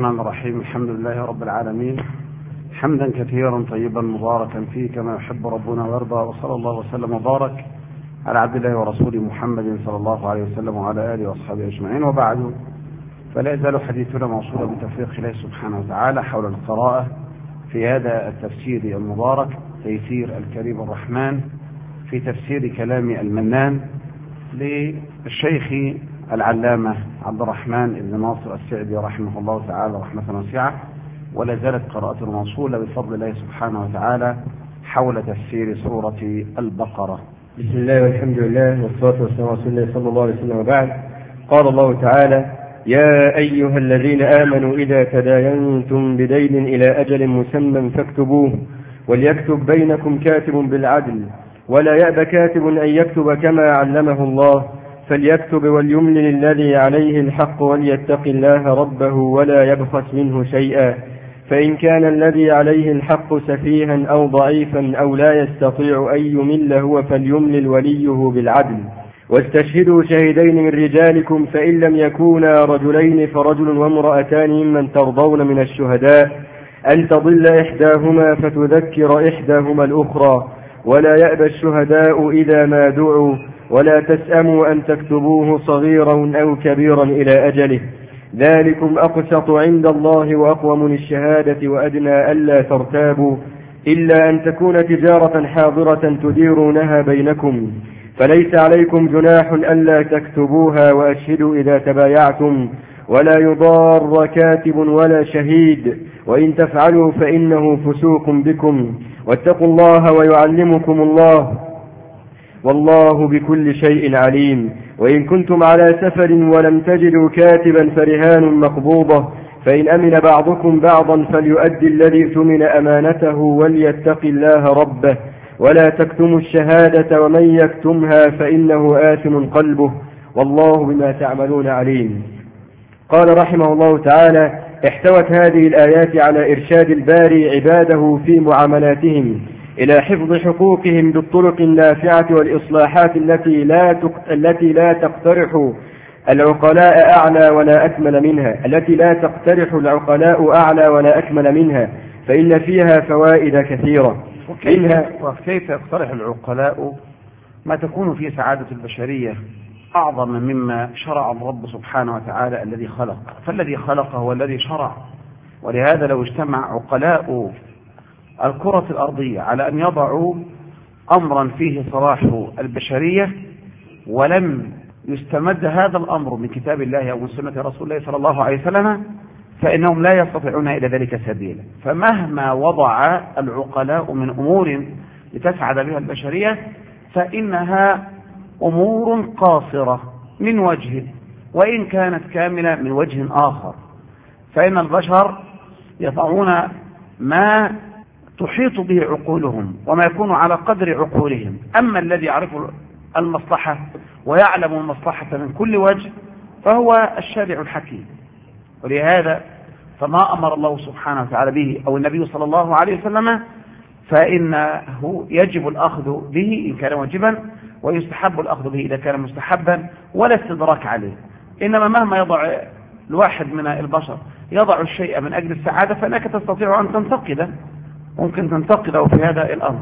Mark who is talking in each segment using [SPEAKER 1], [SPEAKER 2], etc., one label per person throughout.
[SPEAKER 1] الرحمن الرحيم. الحمد لله رب العالمين، حمدا كثيرا طيبا مباركا فيه كما يحب ربنا ويرضى، وصلى الله وسلم وبارك على عبد الله ورسوله محمد صلى الله عليه وسلم وعلى آله وأصحابه أجمعين، وبعد، فلا يزال حديثنا موصولا بتوفيق الله سبحانه وتعالى حول القراءة في هذا التفسير المبارك، تيسير الكريم الرحمن في تفسير كلام المنان للشيخ العلامة عبد الرحمن بن ناصر السعدي رحمه الله تعالى رحمة واسعة. ولا زالت قراءة موصولة بفضل الله سبحانه وتعالى حول تفسير سورة البقرة.
[SPEAKER 2] بسم الله والحمد لله والصلاة والسلام على رسول الله صلى الله عليه وسلم، وبعد. قال الله تعالى: يا أيها الذين آمنوا إذا تداينتم بدين إلى أجل مسمى فاكتبوه، وليكتب بينكم كاتب بالعدل، ولا يأب كاتب أن يكتب كما علمه الله، فليكتب وليملل الذي عليه الحق وليتق الله ربه ولا يبخس منه شيئا، فإن كان الذي عليه الحق سفيها أو ضعيفا أو لا يستطيع أن يمل هو فليملل وليه بالعدل، واستشهدوا شهيدين من رجالكم، فإن لم يكونا رجلين فرجل وامرأتان ممن ترضون من الشهداء أن تضل إحداهما فتذكر إحداهما الأخرى، ولا يأبى الشهداء إذا ما دعوا، ولا تسأموا أن تكتبوه صغيرا أو كبيرا إلى أجله، ذلكم أقسط عند الله وأقوم للشهادة وأدنى ألا ترتابوا، إلا أن تكون تجارة حاضرة تديرونها بينكم، فليس عليكم جناح ألا تكتبوها، وأشهدوا إذا تبايعتم، ولا يضار كاتب ولا شهيد، وإن تفعلوا فإنه فسوق بكم، واتقوا الله ويعلمكم الله، والله بكل شيء عليم. وإن كنتم على سفر ولم تجدوا كاتبا فرهان مقبوضة، فإن أمن بعضكم بعضا فليؤدي الذي اؤتمن أمانته وليتق الله ربه، ولا تكتموا الشهادة ومن يكتمها فإنه آثم قلبه، والله بما تعملون عليم. قال رحمه الله تعالى: احتوت هذه الآيات على إرشاد الباري عباده في معاملاتهم إلى حفظ حقوقهم بالطرق النافعة والإصلاحات التي لا تقترح العقلاء أعلى ولا أكمل منها، فإن فيها فوائد كثيرة.
[SPEAKER 1] وكيف يقترح العقلاء ما تكون في سعادة البشرية أعظم مما شرع الرب سبحانه وتعالى الذي خلق، فالذي خلق هو الذي شرع. ولهذا لو اجتمع عقلاء الكرة الأرضية على أن يضعوا أمرا فيه صلاح البشرية ولم يستمد هذا الأمر من كتاب الله أو من سنة رسول الله صلى الله عليه وسلم، فإنهم لا يستطيعون إلى ذلك سبيلا. فمهما وضع العقلاء من أمور لتسعد بها البشرية فإنها أمور قاصرة من وجه، وإن كانت كاملة من وجه آخر، فإن البشر يضعون ما تحيط به عقولهم وما يكون على قدر عقولهم. أما الذي يعرف المصلحة ويعلم المصلحة من كل وجه فهو الشارع الحكيم. ولهذا فما أمر الله سبحانه وتعالى به أو النبي صلى الله عليه وسلم فإنه يجب الأخذ به إن كان واجبا، ويستحب الأخذ به إذا كان مستحبا، ولا استدراك عليه. إنما مهما يضع الواحد من البشر يضع الشيء من أجل السعادة فإنك تستطيع أن تنتقده، ممكن تنتقده في هذا الأمر،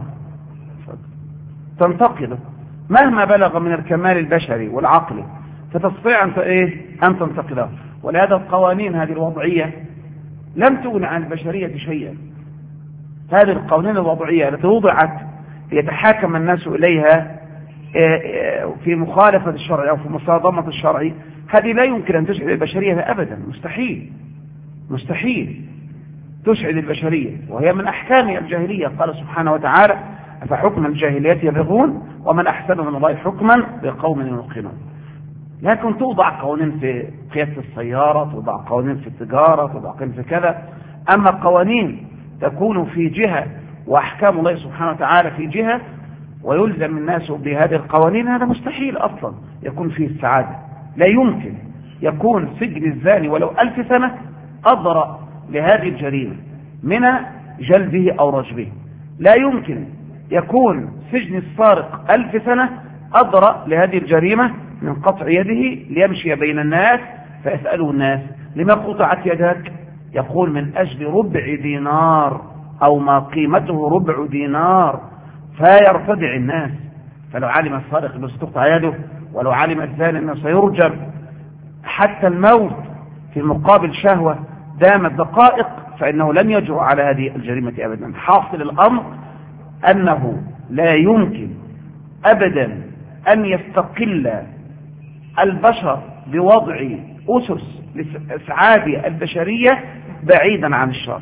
[SPEAKER 1] تنتقده مهما بلغ من الكمال البشري والعقل، فتستطيع أن تنتقده. ولهذا القوانين هذه الوضعية لم تغن عن البشرية شيئا. هذه القوانين الوضعية التي وضعت ليتحاكم الناس إليها في مخالفة الشرع أو في مصادمة الشرع، هذه لا يمكن أن تسعد البشرية أبدا، مستحيل تسعد البشرية، وهي من أحكام الجاهلية. قال سبحانه وتعالى: أفحكم الجاهلية يبغون ومن أحسن من الله حكما لقوم يوقنون. لكن توضع قوانين في قيادة السيارة، توضع قوانين في التجارة، توضع قوانين في كذا. أما قوانين تكون في جهة وأحكام الله سبحانه وتعالى في جهة ويلزم الناس بهذه القوانين، هذا مستحيل أصلا يكون فيه السعادة. لا يمكن يكون سجن الزاني ولو 1000 سنة أضرأ لهذه الجريمة من جلده أو رجمه. لا يمكن يكون سجن السارق 1000 سنة أضرأ لهذه الجريمة من قطع يده ليمشي بين الناس فيسأله الناس: لما قطعت يدك؟ يقول من أجل ربع دينار أو ما قيمته ربع دينار فيرتدع الناس. فلو علم السارق أنه ستقطع يده، ولو علم الزاني أنه سيرجم، حتى الموت في مقابل شهوة دامت دقائق، فإنه لن يجرؤ على هذه الجريمة أبدا. حاصل الأمر أنه لا يمكن أبدا أن يستقل البشر بوضع أسس لإسعاد البشرية بعيدا عن الشر،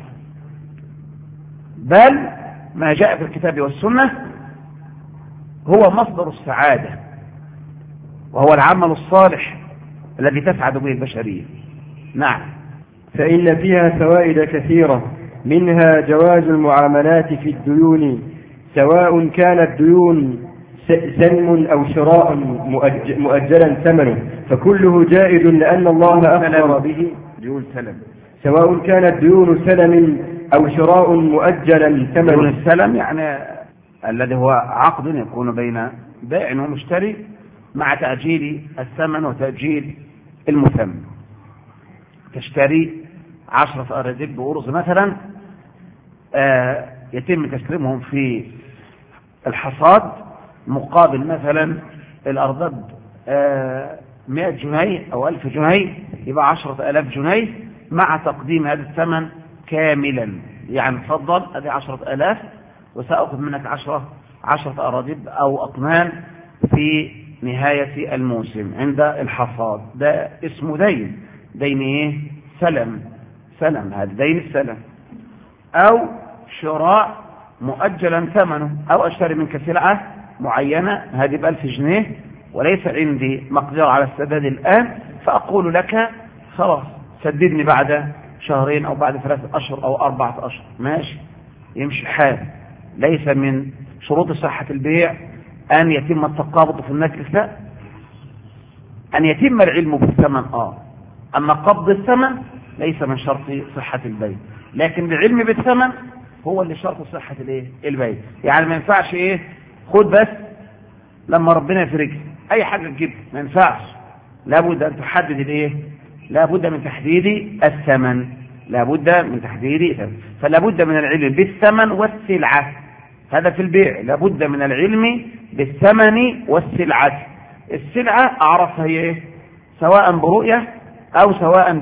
[SPEAKER 1] بل ما جاء في الكتاب والسنة هو مصدر السعادة، وهو العمل الصالح الذي تسعد به البشرية. نعم.
[SPEAKER 2] فإن فيها فوائد كثيرة، منها جواز المعاملات في الديون، سواء كان الديون سلم أو شراء مؤجلا ثمنه، فكله جائز لأن الله أخبر به.
[SPEAKER 1] ديون سلم،
[SPEAKER 2] سواء كانت ديون سلم أو شراء مؤجلا ثمنه.
[SPEAKER 1] ديون السلم يعني الذي هو عقد يكون بين بائع ومشتري مع تأجيل الثمن وتأجيل المثمن. تشتري 10 أراضي بأرز مثلا، يتم تسليمهم في الحصاد مقابل مثلا الأرض 100 جنيه أو 1000 جنيه، يبقى 10,000 جنيه مع تقديم هذا الثمن كاملا. يعني تفضل هذه 10,000 وسأخذ منك 10 أراضي أو أطنان في نهاية الموسم عند الحصاد. ده اسمه دين. دين ايه؟ سلم. هذا دين السلم. أو شراء مؤجلا ثمنه، أو أشتري منك سلعة معينة هذه ب1000 جنيه وليس عندي مقدرة على السداد الآن، فأقول لك خلاص سددني بعد شهرين أو بعد 3 أشهر أو 4 أشهر. ماشي، يمشي الحال. ليس من شروط صحة البيع أن يتم التقابض في المجلس، لا، أن يتم العلم بالثمن. أما قبض الثمن ليس من شرط صحة البيع، لكن العلم بالثمن هو اللي شرط صحة البيع. يعني ما ينفعش خد بس لما ربنا يفرج أي حاجة تجيب، ما ينفعش. لابد أن تحدد لابد من تحديد الثمن، فلابد من العلم بالثمن والسلعة. هذا في البيع لابد من العلم بالثمن والسلعة. السلعة أعرفها هي سواء برؤية أو سواء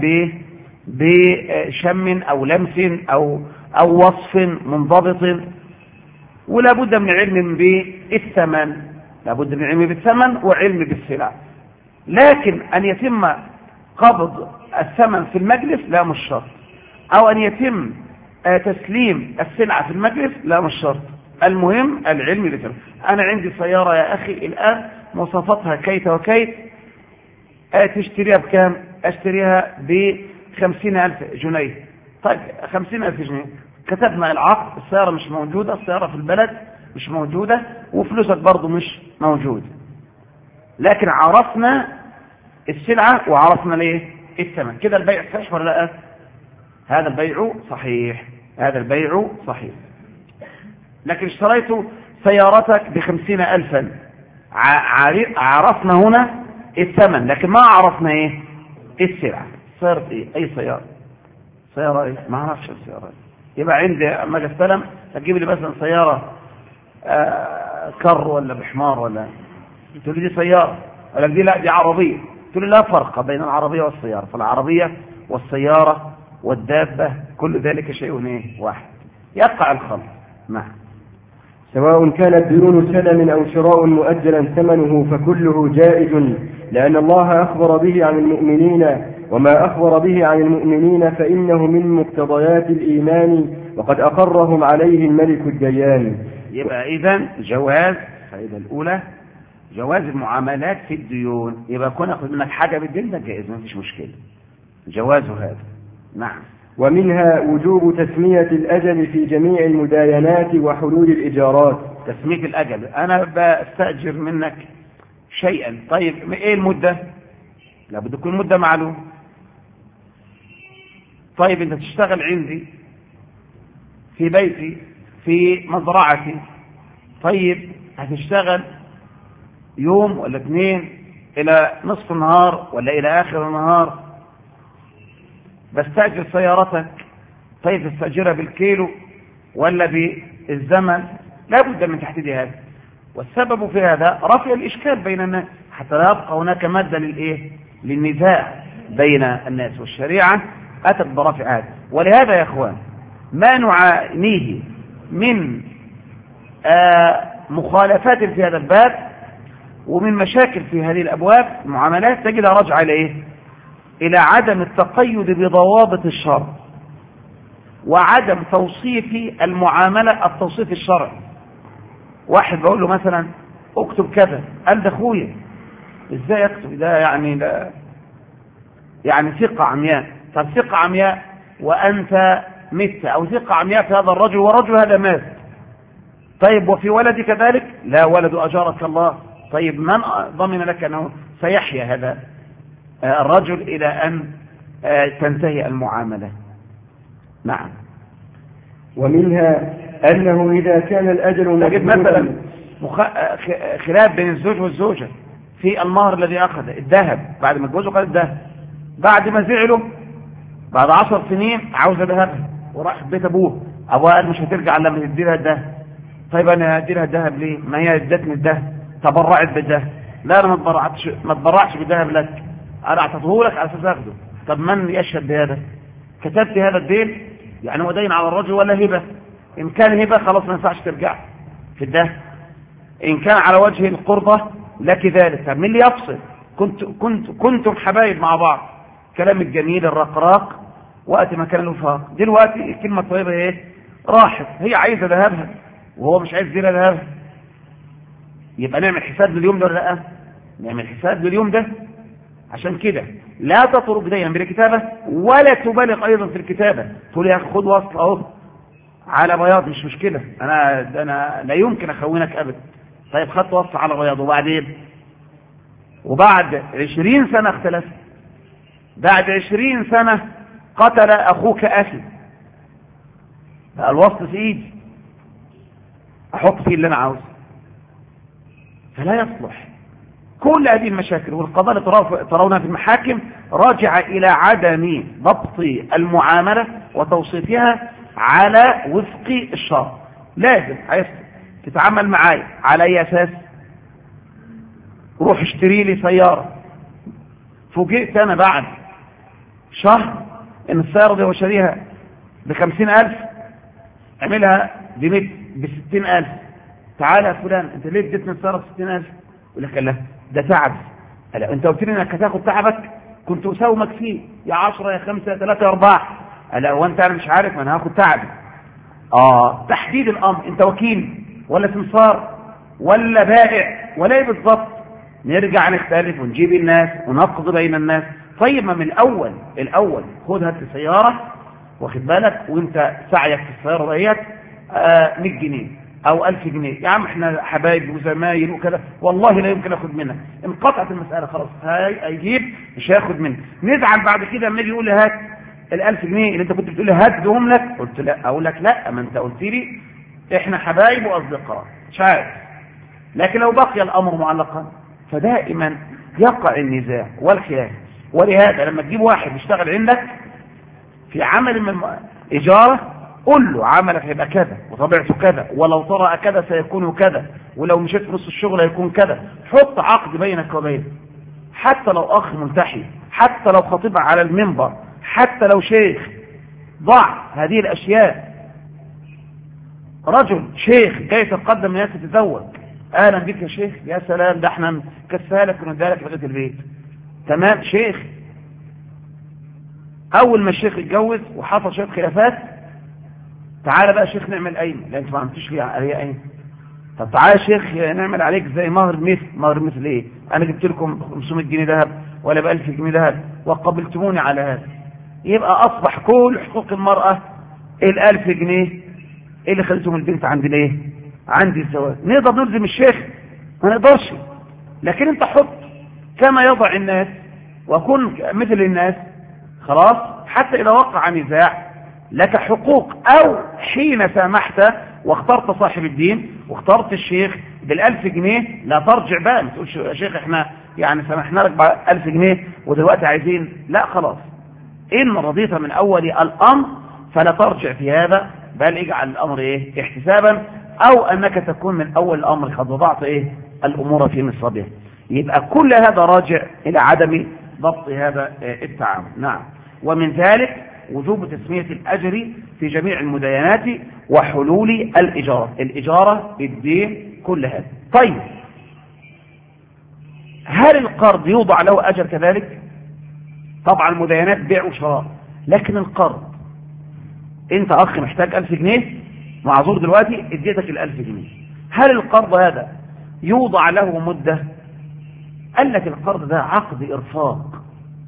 [SPEAKER 1] بشم أو لمس أو وصف منضبط، ولابد من علم بالثمن، لابد من علم بالثمن وعلم بالسلع. لكن أن يتم قبض الثمن في المجلس لا مش شرط، أو أن يتم تسليم السلعة في المجلس لا مش شرط. المهم العلم بالثمن. أنا عندي سيارة يا أخي الآن مواصفاتها كيت وكيت، تشتريها بكام؟ أشتريها ب50,000 جنيه. طيب 50,000 جنيه، كتبنا العقد، السيارة مش موجودة، السيارة في البلد مش موجودة، وفلوسك برضو مش موجود، لكن عرفنا السلعة وعرفنا الثمن. كده البيع صحيح ولا لا؟ هذا البيع صحيح. لكن اشتريت سيارتك ب50,000، عرفنا هنا الثمن لكن ما عرفنا السلعة. سيارة أي سيارة ما عرفش السيارة. يبقى عندي أما استلم تجيب لي مثلا سيارة كر ولا بحمار، ولا تقول لي دي سيارة، ولا دي لا دي عربية، تقول لي لا فرق بين العربية والسيارة، فالعربية والسيارة والدابة كل ذلك شيء واحد، يقع الخلط. نعم.
[SPEAKER 2] سواء كانت ديون سلم أو شراء مؤجلا ثمنه فكله جائز، لأن الله أخبر به عن المؤمنين، وما أخبر به عن المؤمنين فإنه من مقتضيات الإيمان، وقد أقرهم عليه الملك الديان.
[SPEAKER 1] يبقى إذن جواز، الفائدة الأولى جواز المعاملات في الديون. يبقى كون أخذ منك حاجة بالدين ده جائز، ما فيش مشكلة، جوازه هذا. نعم.
[SPEAKER 2] ومنها وجوب تسمية الأجل في جميع المداينات وحلول الإجارات.
[SPEAKER 1] تسمية الأجل، أنا بستأجر منك شيئا، طيب إيه المدة؟ لابد تكون مدة معلومة. طيب أنت تشتغل عندي في بيتي في مزرعتي، طيب هتشتغل يوم ولا 2 إلى نصف النهار ولا إلى آخر النهار؟ بستأجر سيارتك، طيب تستأجرها بالكيلو ولا بالزمن؟ لا بد من تحديد هذا. والسبب في هذا رفع الإشكال بين الناس حتى لا يبقى هناك مادة للنزاع بين الناس، والشريعة أتت برفع هذا. ولهذا يا أخوان ما نعانيه من مخالفات في هذا الباب ومن مشاكل في هذه الأبواب المعاملات تجدها راجعة إلى عدم التقيد بضوابط الشرع وعدم توصيف المعاملة التوصيف الشرعي. واحد بقول له مثلا اكتب كذا، قال ده اخويا، ازاي اكتب ده؟ يعني ثقة عمياء. طب ثقة عمياء وانت مت، او ثقة عمياء في هذا الرجل ورجل هذا مات، طيب وفي ولدي كذلك؟ لا ولد اجارك الله. طيب من ضمن لك انه سيحيا هذا الرجل الى ان تنتهي المعاملة؟ نعم.
[SPEAKER 2] ومنها أنه إذا كان الأجل
[SPEAKER 1] تجد مثلا خلاف بين الزوج والزوجة في المهر الذي أخذ الذهب، بعد ما اتجوزوا قال الذهب، بعد ما زعلوا بعد 10 سنين عاوز ذهبها وراح بيت أبوه، أبوها قال مش هترجع لما تدي لها الذهب. طيب أنا هدي لها الذهب ليه؟ ما هي ادتني الذهب، تبرعت بالذهب. لا أنا ما اتبرعش بالذهب لك، أنا أعطته لك على أساس أخذه. طب من يشهد بهذا؟ كتبت هذا الدين، يعني هو دين على الرجل ولا هبة؟ إن كان هبة خلاص ما ينفعش ترجع في الدهب، إن كان على وجه القربة لك ذلك. طب مين اللي يفصل؟ كنتم حبايب مع بعض، كلام الجميل الرقراق وقت ما كان الوفاق. دلوقتي الكلمة الطيبة ايه؟ راحت، هي عايزة ذهبها وهو مش عايز يديلها ذهبها. يبقى نعمل حساب لليوم ده ولا لا؟ نعمل حساب لليوم ده. عشان كده لا تطرق دينا بالكتابة ولا تبالغ أيضا في الكتابة، تقول يا أخي خد وصل أهو على بياض مش مشكلة، أنا لا يمكن أخونك أبدا. طيب خدت وصل على بياض وبعد 20 سنة اختلف، بعد 20 سنة قتل أخوك أخي، بقى الوصل في إيدي أحط فيه اللي أنا عاوزه، فلا يصلح. كل هذه المشاكل والقضايا ترونها في المحاكم راجعة إلى عدم ضبط المعاملة وتوصيفها على وفق الشرع. لازم تتعامل معي على أي أساس؟ روح اشتري لي سيارة، فوجئت أنا بعد شهر إن السيارة دي وشاريها ب50,000، اعملها ب60,000. تعالى يا فلان انت ليه اديتني السيارة ب60,000؟ يقول لك لا ده تعب. لا انت قلت لي انك هتاخد تعبك، كنت اساومك فيه يا 10 يا 5 يا 3 يا 4. لا وانت انا مش عارف، ما انا هاخد تعبي. تحديد الامر، انت وكيل ولا سمسار ولا بائع ولا ايه بالظبط؟ نرجع نختلف ونجيب الناس ونقضي بين الناس. طيب ما من الاول خد هات سياره واخد بالك، وانت سعيك في السياره ديت 100 جنيه او 1000 جنيه، يا عم احنا حبايب وزمايل وكذا، والله لا يمكن اخد منك. انقطعت المساله خلاص، هيجيب مش هياخد منك. نزعل بعد كده لما يجي يقول لي هات ال1000 جنيه اللي انت كنت بتقول لي هاتهم لك، قلت لا، اقول لك لا، ما انت قلت لي احنا حبايب واصدقاء مش عارف. لكن لو بقي الامر معلقا فدائما يقع النزاع والخلاف. ولهذا لما تجيب واحد يشتغل عندك في عمل من اجاره، قل له عملك هيبقى كذا وطبيعته كذا، ولو طرأ كذا سيكون كذا، ولو مشيت في نص الشغل هيكون كذا. حط عقد بينك وبينه، حتى لو اخ ملتحي، حتى لو خطيب على المنبر، حتى لو شيخ، ضع هذه الاشياء. رجل شيخ جاي يتقدم الناس تتزوج، اهلا بك يا شيخ، يا سلام ده احنا كسالك وندالك لغايه البيت، تمام شيخ. اول ما الشيخ يتجوز وحصل شويه خلافات، تعالى بقى شيخ نعمل قايمه، لا انت ما عملتش لي عليا قايمه. طب تعالى يا شيخ نعمل عليك زي مهر مثل ايه؟ انا جبت لكم 500 جنيه ذهب ولا ب 1000 جنيه ذهب وقبلتموني على هذا. يبقى اصبح كل حقوق المراه ال1000 جنيه اللي خليتهم البنت عندي ليه؟ عندي الزواج. نقدر نلزم الشيخ؟ ما نقدرش. لكن انت حط كما يضع الناس وكن مثل الناس، خلاص. حتى اذا وقع نزاع لك حقوق، او حين سامحت واخترت صاحب الدين واخترت الشيخ بال1000 جنيه، لا ترجع بقى ما تقولش يا شيخ احنا يعني سامحنا لك ب1000 جنيه ودلوقتي عايزين، لا خلاص إن رضيت من أول الأمر فلا ترجع في هذا، بل اجعل الأمر إيه؟ احتسابا، أو أنك تكون من أول الأمر قد وضعت إيه؟ الأمور في نصابها. يبقى كل هذا راجع إلى عدم ضبط هذا التعامل. نعم. ومن ذلك وجوب تسمية الأجر في جميع المداينات وحلول الإجارة بالدين كل هذا. طيب، هل القرض يوضع له أجر كذلك؟ طبعا المداينات بيع وشراء، لكن القرض انت اخ محتاج 1000 جنيه معذور دلوقتي، اديتك ال1000 جنيه، هل القرض هذا يوضع له مدة؟ قال لك القرض ده عقد إرفاق،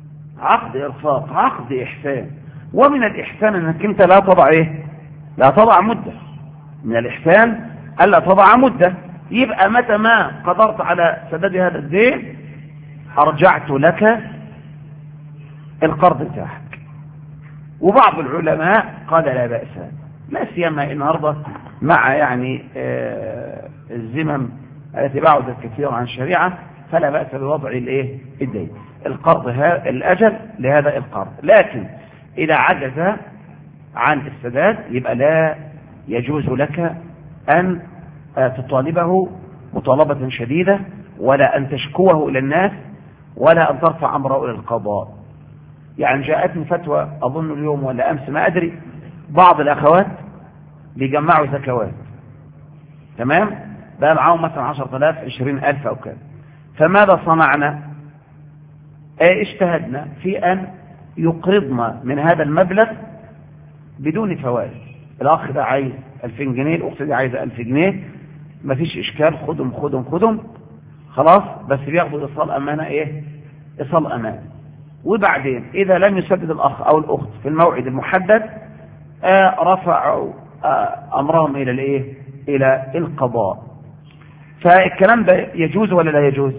[SPEAKER 1] عقد إحسان، ومن الإحسان أنك أنت لا تضع إيه؟ لا تضع مدة. من الإحسان ألا تضع مدة. يبقى متى ما قدرت على سداد هذا الدين أرجعت لك القرض بتاعك. وبعض العلماء قال لا بأس، لا سيما النهارده مع يعني الزمن التي بعدت كثيرا عن الشريعة، فلا بأس بوضع الايه؟ الدين. القرض الأجل لهذا القرض، لكن إذا عجز عن السداد يبقى لا يجوز لك أن تطالبه مطالبة شديدة، ولا أن تشكوه إلى الناس، ولا أن ترفع أمره إلى القضاء. يعني جاءتني فتوى أظن اليوم ولا أمس ما أدري، بعض الأخوات بيجمعوا زكوات، تمام، بقى معاهم مثلا 10,000 20,000 أو كذا. فماذا صنعنا؟ اجتهدنا في أن يقرضنا من هذا المبلغ بدون فوائد. الأخ ده عايز 2000 جنيه، الأخت دي عايزة 1000 جنيه، مفيش إشكال، خدهم خلاص، بس بياخدوا إيصال أمانة إيه؟ إيصال أمانة. وبعدين إذا لم يسدد الأخ أو الأخت في الموعد المحدد رفعوا أمرهم إلى الإيه؟ إلى القضاء. فالكلام ده يجوز ولا لا يجوز؟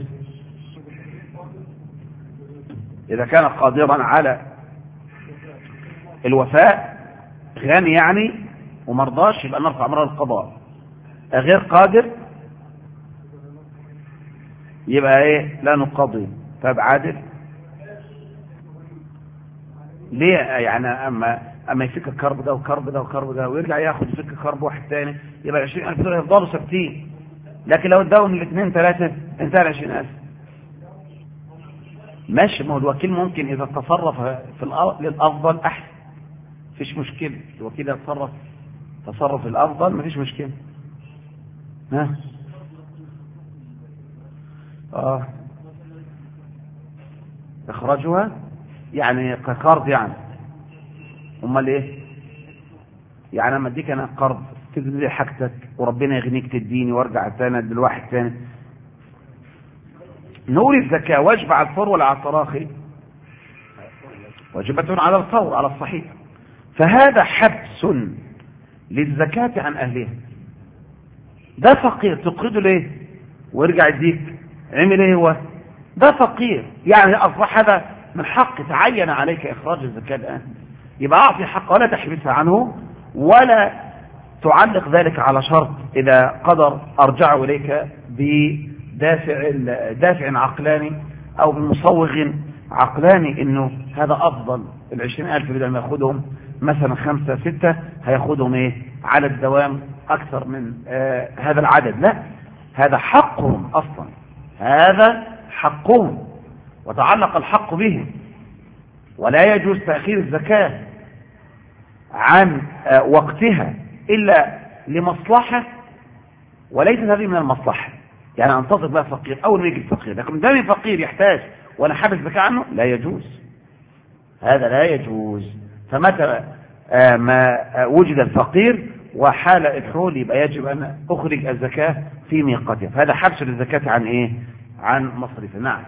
[SPEAKER 1] إذا كان قادرا على الوفاء، غني يعني ومرضاش، يبقى نرفع أمره القضاء. غير قادر يبقى إيه؟ لا نقضي. طب عادل ليه؟ يعني أما يفك الكرب ده وكرب ده وكرب ده ويرجع ياخد يفك كرب واحد تاني، يبقى 20,000 دول يفضلوا ثابتين. لكن لو اداهم الاثنين ثلاثة انتهى 20,000 ماشي. ما هو الوكيل ممكن إذا تصرف في للأفضل أحسن، مفيش مشكلة. الوكيل يتصرف تصرف الأفضل مفيش مشكلة. ها إخراجها يعني كقرض يعني. امال ايه؟ يعني اما اديك انا قرض تدي حاجتك وربنا يغنيك تديني وارجع تاني للواحد تاني. نقول الزكاة واجب على الفور ولا على التراخي؟ واجبة على الفور على الصحيح. فهذا حبس للزكاة عن اهلها. ده فقير تقرضه ليه ويرجع يديك؟ عمل ايه هو؟ ده فقير يعني اصبح هذا من حق تعين عليك اخراج الزكاة الان. يبقى اعطي حق ولا تحبسها عنه، ولا تعلق ذلك على شرط اذا قدر ارجعه اليك بدافع عقلاني او بمصوغ عقلاني انه هذا افضل. 20,000 بدل ما ياخدهم مثلا 5 6 هياخدهم ايه على الدوام اكثر من هذا العدد. لا، هذا حقهم اصلا، هذا حقهم وتعلق الحق بهم. ولا يجوز تأخير الزكاة عن وقتها إلا لمصلحة، وليست هذه من المصلحة. يعني أنتظر بقى فقير أول ما يجي الفقير، لكن دام فقير يحتاج وأنا حابس زكاة عنه لا يجوز، هذا لا يجوز. فمتى ما وجد الفقير وحال الحول يبقى يجب أن أخرج الزكاة في ميقاتها. فهذا حبس للزكاة عن إيه؟ عن مصرفه. نعم.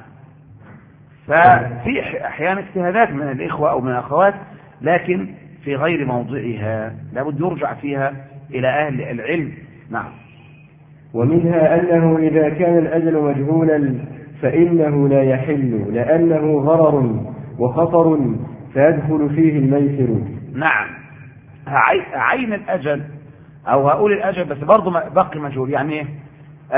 [SPEAKER 1] ففي أحيانا اجتهادات من الإخوة أو من الأخوات، لكن في غير موضعها، لابد يرجع فيها إلى أهل العلم. نعم.
[SPEAKER 2] ومنها أنه إذا كان الأجل مجهولا فإنه لا يحل، لأنه غرر وخطر فيدخل فيه الميسر.
[SPEAKER 1] نعم. عين الأجل أو هقول الأجل بس برضو بقي مجهول. يعني ايه؟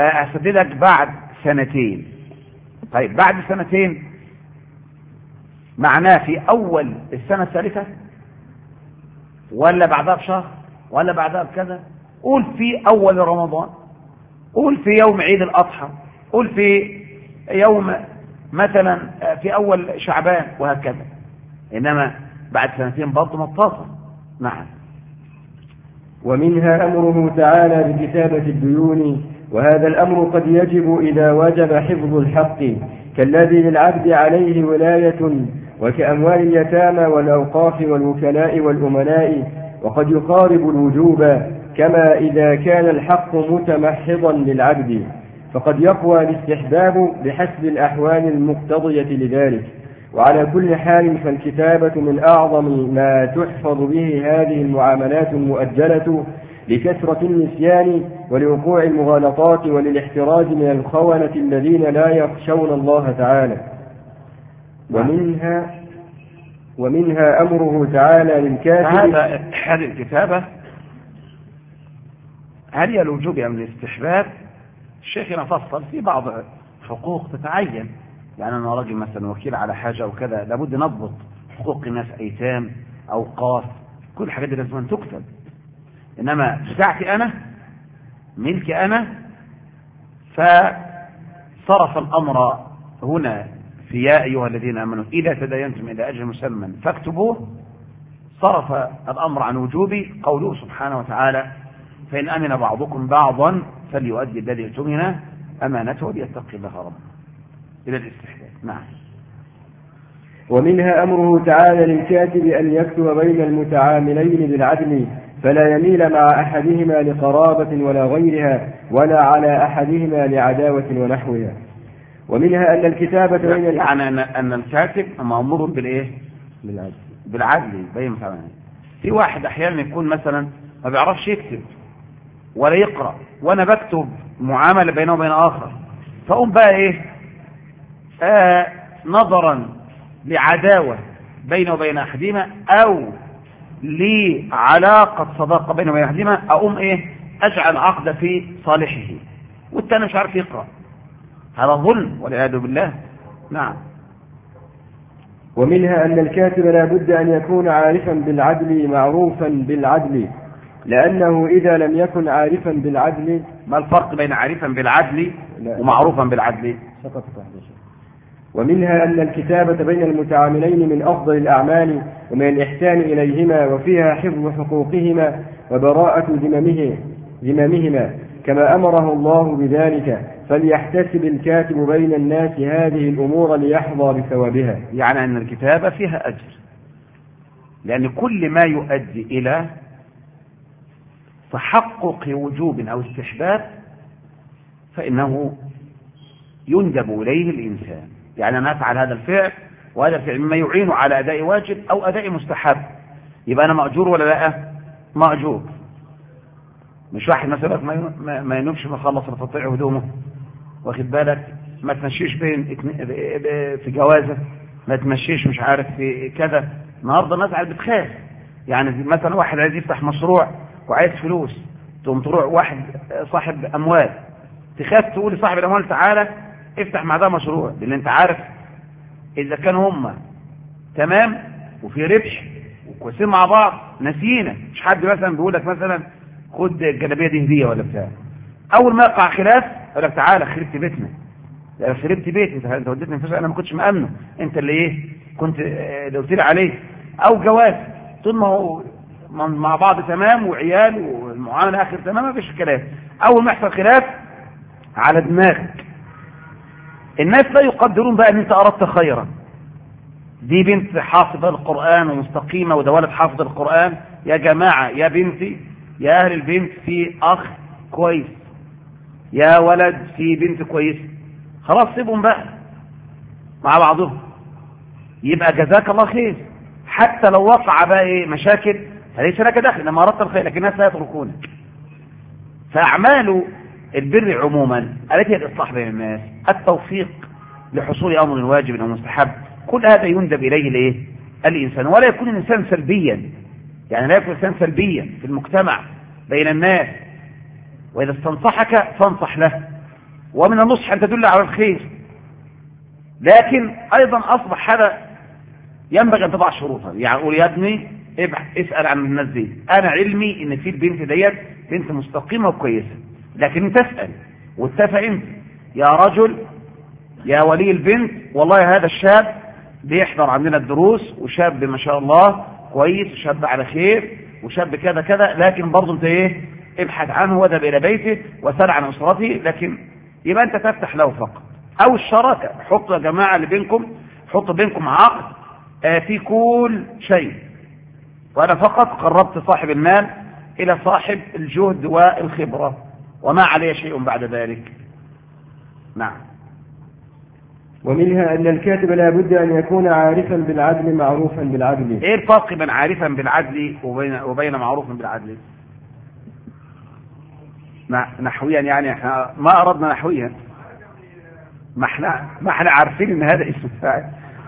[SPEAKER 1] أسددك بعد 2 سنين. طيب بعد 2 سنين معناه في أول السنة الثالثة ولا بعدها بشهر ولا بعدها بكذا؟ قول في أول رمضان، قول في يوم عيد الأضحى، قول في يوم مثلا في أول شعبان وهكذا. إنما بعد سنتين برضه ما اتصل. نعم.
[SPEAKER 2] ومنها أمره تعالى بكتابة الديون، وهذا الأمر قد يجب إذا وجب حفظ الحق، كالذي للعبد عليه ولاية، وكأموال اليتامى والأوقاف والوكلاء والأمناء، وقد يقارب الوجوب، كما إذا كان الحق متمحضا للعبد، فقد يقوى الاستحباب بحسب الأحوال المقتضية لذلك. وعلى كل حال فالكتابة من أعظم ما تحفظ به هذه المعاملات المؤجلة، لكثرة النسيان ولوقوع المغالطات وللاحتراز من الخونة الذين لا يخشون الله تعالى. ومنها أمره تعالى للكاتب.
[SPEAKER 1] هذه الكتابة هل هي الوجوب أم الاستحباب؟ الشيخ نفصل في بعض حقوق تتعين، يعني أنا راجل مثلا وكيل على حاجة أو كذا، لابد نضبط حقوق الناس، أيتام، أوقاف، كل الحاجات دي لازم تكتب. إنما بتاعتي أنا، ملكي أنا، فصرف الأمر هنا في يا أيها الذين آمنوا إذا تداينتم إلى أجل مسمى فاكتبوه، صرف الأمر عن وجوبي قوله سبحانه وتعالى: فإن أمن بعضكم بعضا فليؤدي الذي اؤتمن أمانته وليتقي الله ربه، إلى الاستحلال. نعم.
[SPEAKER 2] ومنها أمره تعالى للكاتب أن يكتب بين المتعاملين بالعدل، فلا يميل مع أحدهما لقرابة ولا غيرها، ولا على أحدهما لعداوة ونحوها. ومنها أن الكتابة بين
[SPEAKER 1] يعني أن الكاتب مأمور بالإيه؟ بالعدل بين المتعاملين. في واحد أحيانا يكون مثلا ما بيعرفش يكتب ولا يقرأ، وأنا بكتب معاملة بينه وبين آخر، فأقوم بقى إيه؟ نظرا لعداوة بينه وبين أحدهما أو لعلاقة صداقة بينه وبين أحدهما، أقوم إيه؟ أجعل عقد في صالحه والتاني مش عارف يقرأ. هذا ظلم والعياذ بالله. نعم.
[SPEAKER 2] ومنها أن الكاتب لا بد أن يكون عارفا بالعدل معروفا بالعدل، لأنه إذا لم يكن عارفا بالعدل.
[SPEAKER 1] ما الفرق بين عارفا بالعدل ومعروفا بالعدل؟
[SPEAKER 2] ومنها أن الكتابة بين المتعاملين من أفضل الأعمال ومن الإحسان إليهما، وفيها حفظ حقوقهما وبراءة ذممهما، كما أمره الله بذلك، فليحتسب الكاتب بين الناس هذه الأمور ليحظى بثوابها.
[SPEAKER 1] يعني أن الكتابة فيها أجر، لأن كل ما يؤدي إلى تحقق وجوب أو استحباب فإنه يندب إليه الإنسان. يعني أنا أفعل هذا الفعل، وهذا الفعل مما يعين على أداء واجب أو أداء مستحب، يبقى أنا مأجور ولا لا؟ مأجور. مش واحد مثلا ما ينوبش مخلص رفطيع هدومه، واخد بالك، ما تمشيش في جوازة، ما تمشيش مش عارف في كذا. النهارده الناس عاد بتخاف، يعني مثلا واحد عايز يفتح مشروع وعايز فلوس، تقوم تروح واحد صاحب أموال، تخاف تقول لصاحب الأموال تعالى افتح مع ده مشروع، لأن أنت عارف إذا كانوا هم تمام وفي ربح وكويسين مع بعض نسينا. مش حد مثلا بيقول لك مثلا خد الجلابيه دي هديه ولا بتاع، اول ما يقع خلاف يقول لك تعالى خربت بيتنا، خربت بيتي، انت وديتني فلوس انا ما كنتش مامنه، انت اللي ايه كنت اللي قلت لي عليه. او جواز، طول ما هو مع بعض تمام وعيال والمعامله اخر تمام، ما فيش خلاف، اول ما يحصل خلاف على دماغك. الناس لا يقدرون بقى ان انت اردت خيرا. دي بنت حافظه القران ومستقيمه وده ولد حافظ القران، يا جماعه يا بنتي يا أهل البنت في أخ كويس، يا ولد في بنت كويس، خلاص سيبهم بقى مع بعضهم، يبقى جزاك الله خير. حتى لو وقع بقى إيه مشاكل فليس لك دخل، لما أردت الخير، لكن الناس لا يتركونك. فأعمال البر عموما التي هي الإصلاح بين الناس، التوفيق لحصول أمر واجب أو مستحب، كل هذا يندب إليه الإنسان، ولا يكون الإنسان سلبيا، يعني لا يكون الإنسان سلبيا في المجتمع بين الناس. وإذا استنصحك فانصح له، ومن النصح أن تدل على الخير. لكن أيضا أصبح هذا ينبغي أن تضع شروطا. يعني قول يا ابني اسأل عن الناس دي، أنا علمي إن في البنت ديت بنت مستقيمة وكويسة، لكن تسأل واتفق أنت يا رجل يا ولي البنت، والله هذا الشاب بيحضر عندنا الدروس وشاب ما شاء الله كويس وشاب على خير وشاب كذا كذا، لكن برضه انت ايه ابحث عنه واذهب الى بيته وسل عن اسرته، لكن يبقى انت تفتح له فقط. او الشراكه، حطوا يا جماعه اللي بينكم، حطوا بينكم عقد في كل شيء، وانا فقط قربت صاحب المال الى صاحب الجهد والخبره وما عليه شيء بعد ذلك. نعم.
[SPEAKER 2] ومنها أن الكاتب لا بد أن يكون عارفا بالعدل معروفا بالعدل.
[SPEAKER 1] ايه الفرق بين عارفا بالعدل وبين معروفا بالعدل؟ نحويا يعني احنا ما أردنا نحويا، ما احنا عارفين ان هذا اسم فاعل.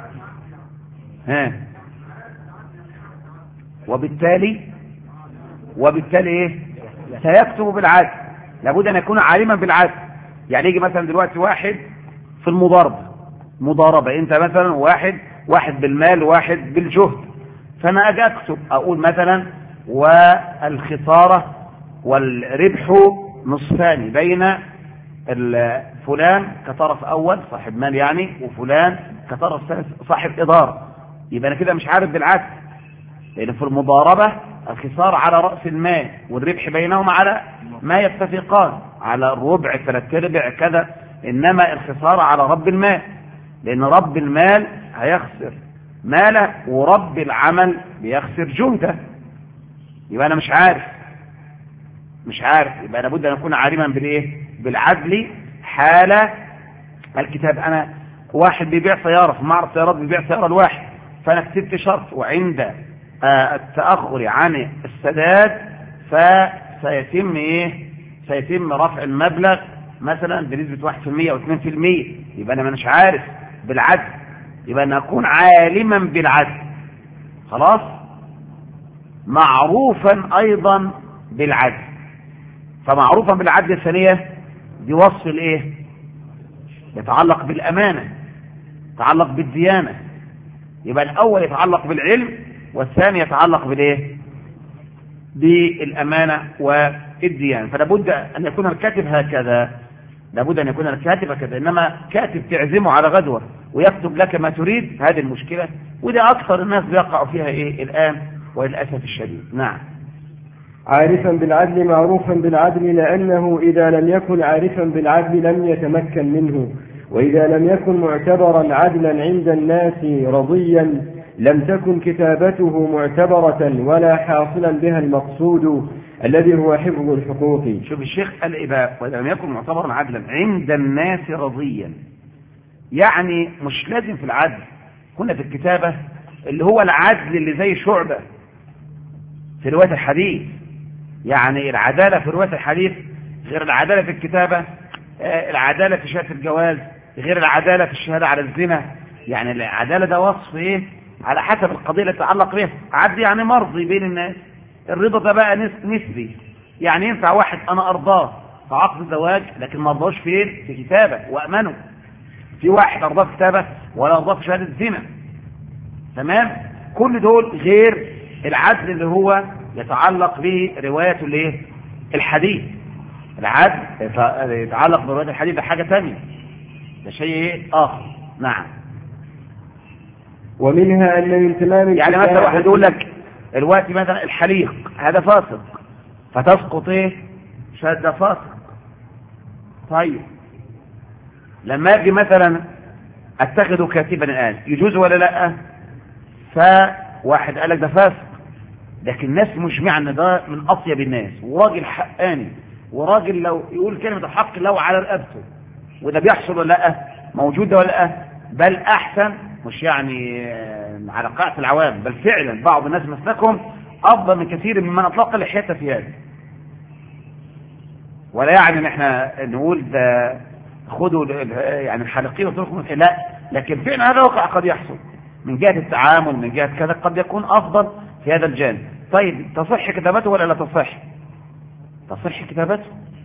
[SPEAKER 1] وبالتالي ايه سيكتب بالعدل، لابد ان يكون عالما بالعدل. يعني يجي مثلا دلوقتي واحد في مضاربة، انت مثلا واحد بالمال وواحد بالجهد، فانا اجي اكتب اقول مثلا والخسارة والربح نصفان بين فلان كطرف اول صاحب مال يعني، وفلان كطرف ثالث صاحب ادارة. يبقى انا كده مش عارف بالعدل، لان في المضاربة الخسارة على رأس المال والربح بينهما على ما يتفقان على الربع 3/4 كذا، انما الخسارة على رب المال، لان رب المال هيخسر ماله ورب العمل بيخسر جهده. يبقى انا مش عارف، يبقى لابد ان اكون عالما بالايه بالعدل حال الكتاب. انا واحد بيبيع سيارة في معرض سيارات، بيبيع سيارة لواحد، فانا كتبت شرط وعند التأخر عن السداد فسيتم سيتم رفع المبلغ مثلا بنسبة 1% أو 2%. يبقى أنا مش عارف بالعدل، يبقى أن أكون عالما بالعدل. خلاص. معروفا أيضا بالعدل، فمعروفا بالعدل الثانية دي وصف الايه يتعلق بالأمانة، يتعلق بالديانة. يبقى الأول يتعلق بالعلم والثاني يتعلق بالايه بالأمانة والديانة. فلابد أن يكون الكاتب هكذا، لابد أن يكون الكاتب هكذا. إنما كاتب تعزمه على غدوة ويكتب لك ما تريد، هذه المشكلة، وده أكثر الناس بيقعوا فيها الآن وللأسف الشديد. نعم.
[SPEAKER 2] عارفا بالعدل معروفا بالعدل، لأنه إذا لم يكن عارفا بالعدل لم يتمكن منه، وإذا لم يكن معتبرا عدلا عند الناس رضيا لم تكن كتابته معتبرة ولا حاصلا بها المقصود الذي هو حفظ الحقوق.
[SPEAKER 1] شوف الشيخ قال إيه بقى؟ وإذا لم يكن معتبرا عدلا عند الناس رضيا، يعني مش لازم في العدل كنا في الكتابة اللي هو العدل اللي زي شعبة في رواية الحديث. يعني العدالة في رواية الحديث غير العدالة في الكتابة، العدالة في شهادة الجواز غير العدالة في الشهادة على الزنا. يعني العدالة ده وصف على حسب القضية اللي تتعلق بها. عدل يعني مرضي بين الناس، الرضا ده بقى نسبي، يعني ينفع واحد أنا أرضاه في عقد الزواج لكن ما أرضاش في كتابة وأمنه، في واحد أرضاه في كتابة ولا أرضاه في شهادة الزنا. تمام. كل دول غير العدل اللي هو يتعلق به رواية الحديث. العدل يتعلق برواية الحديث ده حاجة ثانية، ده شيء آخر. نعم.
[SPEAKER 2] ومنها أن من تمام
[SPEAKER 1] يعني مثلا واحد يقول لك الوقت مثلا الحليق هذا فاسق، فتسقط شهادة فاسق. طيب لما أجي مثلا أتخذ كاتبا الآن يجوز ولا لا؟ فواحد قال لك ده فاسق، لكن الناس مجمعة ان ده من اطيب الناس وراجل حقاني وراجل لو يقول كلمة الحق لو على رقبته، وده بيحصل ولا لا؟ موجود ولا لا؟ بل احسن، مش يعني على قاعة العوام، بل فعلا بعض الناس مسلكهم افضل من كثير ممن اطلق لحيته في هذا. ولا يعني ان احنا نقول ده خدوا يعني الحلقين وتركوا، لا، لكن فعلا هذا واقع قد يحصل من جهة التعامل، من جهة كذا قد يكون افضل في هذا الجانب. طيب تصح كتابته ولا لا تصح؟ تصح كتابته.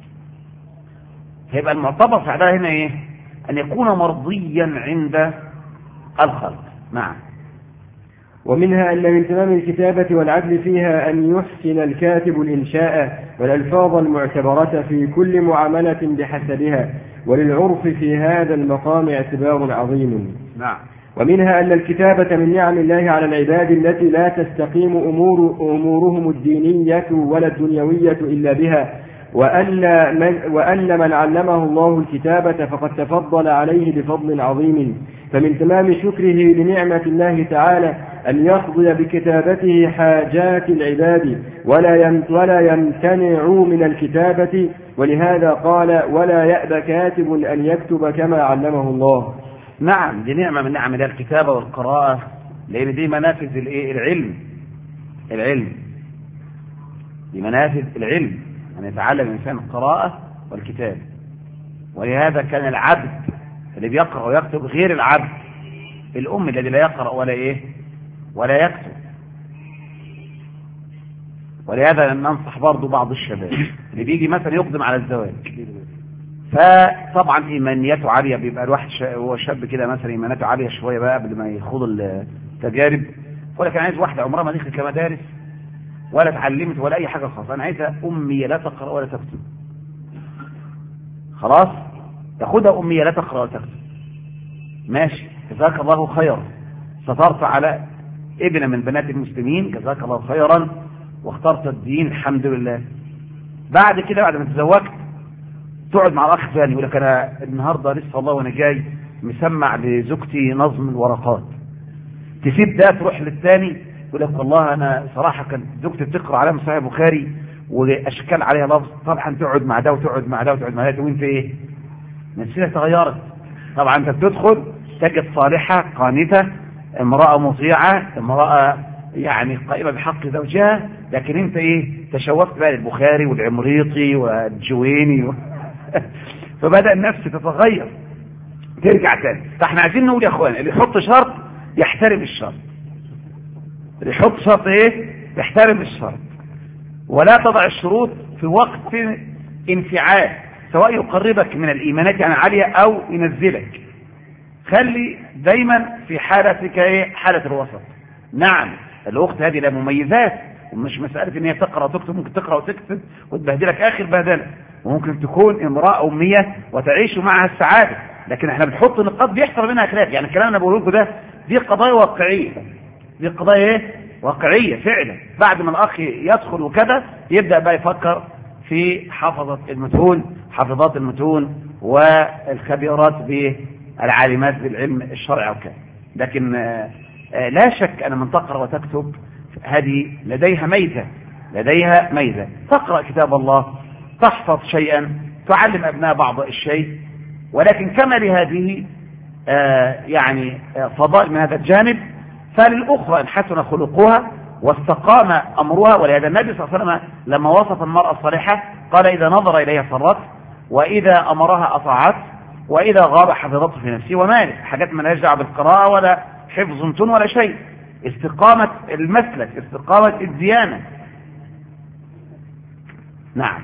[SPEAKER 1] فيبقى المعتبر في عدالة هنا أن يكون مرضيا عند الخلق. نعم.
[SPEAKER 2] ومنها أن من تمام الكتابة والعدل فيها أن يحسن الكاتب الإنشاء والألفاظ المعتبرة في كل معاملة بحسبها، وللعرف في هذا المقام اعتبار عظيم.
[SPEAKER 1] نعم.
[SPEAKER 2] ومنها أن الكتابة من نعم الله على العباد التي لا تستقيم أمورهم الدينية ولا الدنيوية إلا بها، وأن من علمه الله الكتابة فقد تفضل عليه بفضل عظيم. فمن تمام شكره لنعمة الله تعالى أن يقضي بكتابته حاجات العباد ولا يمتنع من الكتابة، ولهذا قال: ولا يأبى كاتب أن يكتب كما علمه الله.
[SPEAKER 1] نعم، دي نعمة من نعم الله الكتابة والقراءة، لأن دي منافذ العلم دي منافذ العلم، أن يتعلم الإنسان القراءة والكتاب. ولهذا كان العبد اللي بيقرأ ويكتب غير العبد الأم الذي لا يقرأ ولا يكتب. ولهذا ننصح برضو بعض الشباب اللي بيجي مثلا يقدم على الزواج، فطبعا إيمانياته عالية، بيبقى الواحد هو شاب كده مثلا إيمانياته عالية شوية بقى قبل ما يخوض التجارب، ولكن عايز واحدة عمرها ما دخلت كمدارس ولا اتعلمت ولا أي حاجة خاصة، أنا عايزها أمية لا تقرأ ولا تكتب. خلاص تاخدها أمية لا تقرأ ولا تكتب، ماشي، جزاك الله خيرا، سترت على ابن من بنات المسلمين، جزاك الله خيرا، واخترت الدين، الحمد لله. بعد كده بعد ما تزوجت تقعد مع الأخ ثاني يقول لك: أنا النهاردة لسه والله وأنا جاي مسمع لزوجتي نظم الورقات. تسيب ده تروح للثاني يقول لك: والله أنا صراحة كانت زوجتي بتقرأ عليها صحيح البخاري وأشكال عليها لفظ. طبعا تقعد مع ده وتقعد مع ده وتقعد مع ده، وأنت إيه؟ نفسيتك تغيرت. طبعا أنت بتدخل تجد صالحة قانتة، امرأة مطيعة، امرأة يعني قائمة بحق زوجها، لكن أنت إيه؟ تشوفت بقى البخاري والعمريطي والجويني فبدأ النفس تتغير ترجع تاني. فاحنا عايزين نقول يا اخوان، اللي يحط شرط يحترم الشرط، اللي يحط شرط ايه؟ يحترم الشرط، ولا تضع الشروط في وقت انفعال، سواء يقربك من الايمانات يعني عالية او ينزلك. خلي دايما في حالتك ايه؟ حالة الوسط. نعم الاخت هذه لها مميزات، ومش مسألة ان هي تقرأ وتكتب، ممكن تقرأ وتكتب وتبهدلك اخر بهدلة، وممكن تكون امرأة أمية وتعيش معها السعادة، لكن احنا بنحط نقاط بيحصل منها خلاف. يعني الكلام انا بقوله لكم ده دي قضايا واقعية، دي قضايا ايه؟ واقعية فعلا. بعد ما الاخ يدخل وكذا يبدأ بقى يفكر في حافظات المتون والخبيرات بالعالمات بالعلم الشرعي وكذا. لكن لا شك ان من تقرأ وتكتب هذه لديها ميزة، تقرأ كتاب الله، تحفظ شيئا، تعلم أبناء بعض الشيء، ولكن كما لهذه يعني فضائل من هذا الجانب، فللأخرى إن حسن خلقها واستقام أمرها. ولهذا النبي صلى الله عليه وسلم لما وصف المرأة الصالحة قال: إذا نظر إليها سرت، وإذا أمرها أطاعت، وإذا غاب حفظته في نفسه وماله. حاجات ما لهاش دعوة بالقراءة ولا حفظ ولا شيء، استقامة المسلك، استقامة الديانة. نعم.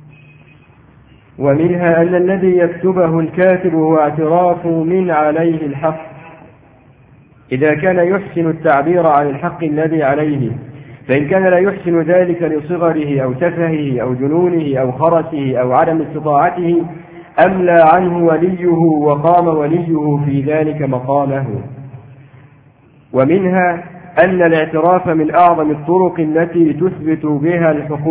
[SPEAKER 2] ومنها أن الذي يكتبه الكاتب هو اعتراف من عليه الحق، إذا كان يحسن التعبير عن الحق الذي عليه، فإن كان لا يحسن ذلك لصغره أو تفهه أو جنونه أو خرسه أو عدم استطاعته أملى عنه وليه وقام وليه في ذلك مقامه. ومنها أن الاعتراف من أعظم الطرق التي تثبت بها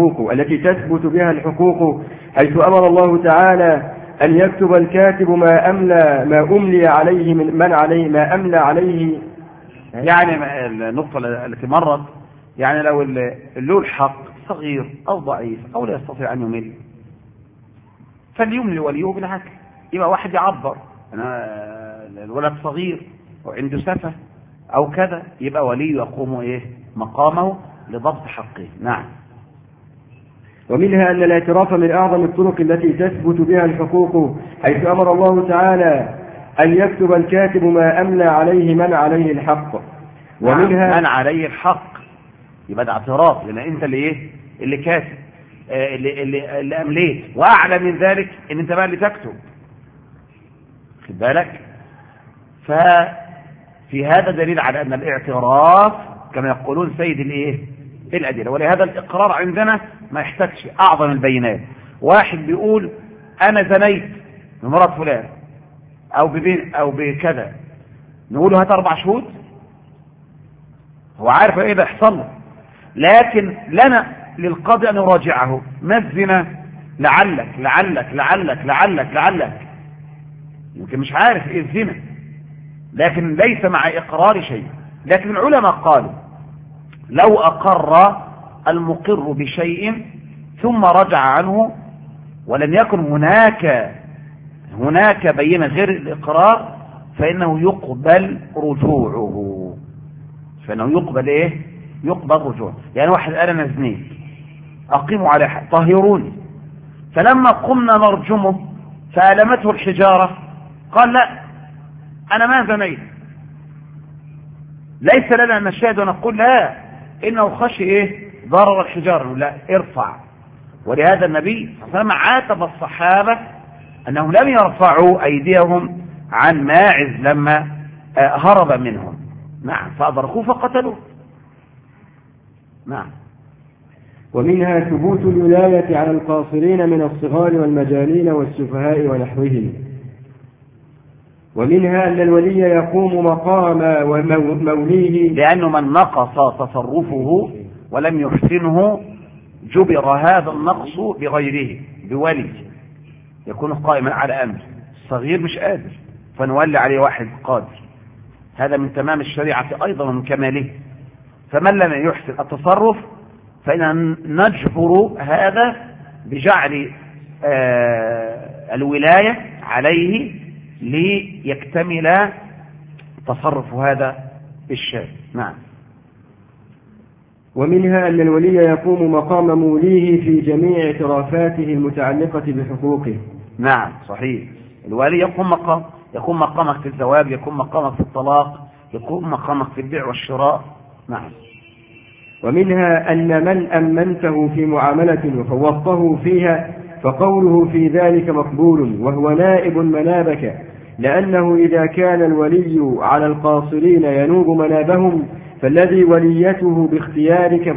[SPEAKER 2] الحقوق، حيث أمر الله تعالى أن يكتب الكاتب ما أملي عليه ما أملى عليه.
[SPEAKER 1] يعني النقطة التي مرت، يعني لو له الحق صغير أو ضعيف أو لا يستطيع أن يمل، فليملي وليه بالعكس. يبقى واحد يعبر أنا الولد صغير وعنده سفة أو كذا، يبقى ولي يقوم إيه؟ مقامه لضبط حقه. نعم.
[SPEAKER 2] ومنها أن الاعتراف من أعظم الطرق التي تثبت بها الحقوق، حيث أمر الله تعالى أن يكتب الكاتب ما أملى عليه من عليه الحق.
[SPEAKER 1] ومنها من عليه الحق، يبقى ده اعتراف، لأن أنت اللي إيه؟ اللي كاتب، اللي أمليت، وأعلى من ذلك إن أنت بقى اللي تكتب. خد بالك. في هذا دليل على أن الاعتراف كما يقولون سيد الأدلة. ولهذا الإقرار عندنا ما يحتاجش أعظم البينات. واحد بيقول أنا زنيت بمرات فلان أو بكذا، نقول له هات 4 شهود، هو عارف إيه ده يحصل له، لكن لنا للقاضي أن يراجعه. ما الزنا؟ لعلك لعلك لعلك لعلك لعلك، يمكن مش عارف إيه الزنا، لكن ليس مع إقرار شيء. لكن العلماء قالوا لو أقر المقر بشيء ثم رجع عنه ولم يكن هناك بينة غير الإقرار فإنه يقبل رجوعه. يقبل رجوعه. يعني واحد قال أنا زنيت، أقيموا على حد طهروني، فلما قمنا نرجمه فألمته الحجارة قال لا أنا ما زنيت، ليس لنا أن نشهد ونقول لا إنه خشي ضرر الحجارة، لا ارفع. ولهذا النبي صلى الله عليه وسلم عاتب الصحابة أنهم لم يرفعوا أيديهم عن ماعز لما هرب منهم. نعم، فأدركوه فقتلوه. نعم.
[SPEAKER 2] ومنها ثبوت الولاية على القاصرين من الصغار والمجانين والسفهاء ونحوهم. ومنها أن الولي يقوم مقام موليه،
[SPEAKER 1] لأنه من نقص تصرفه ولم يحسنه جبر هذا النقص بغيره، بولي يكون قائما على أمر. الصغير مش قادر فنولي عليه واحد قادر، هذا من تمام الشريعة أيضا ومن كماله. فمن لم يحسن التصرف فإن نجبر هذا بجعل الولاية عليه ليكتمل تصرف هذا الشاب. نعم.
[SPEAKER 2] ومنها أن الولي يقوم مقام موليه في جميع اعترافاته المتعلقة بحقوقه.
[SPEAKER 1] نعم صحيح، الولي يقوم مقامك في الزواج، يقوم مقامك في الطلاق، يقوم مقامك في البيع والشراء. نعم.
[SPEAKER 2] ومنها أن من أمنته في معاملة وفوضته فيها فقوله في ذلك مقبول، وهو نائب منابك، لأنه إذا كان الولي على القاصرين ينوب منابهم فالذي وليته باختيارك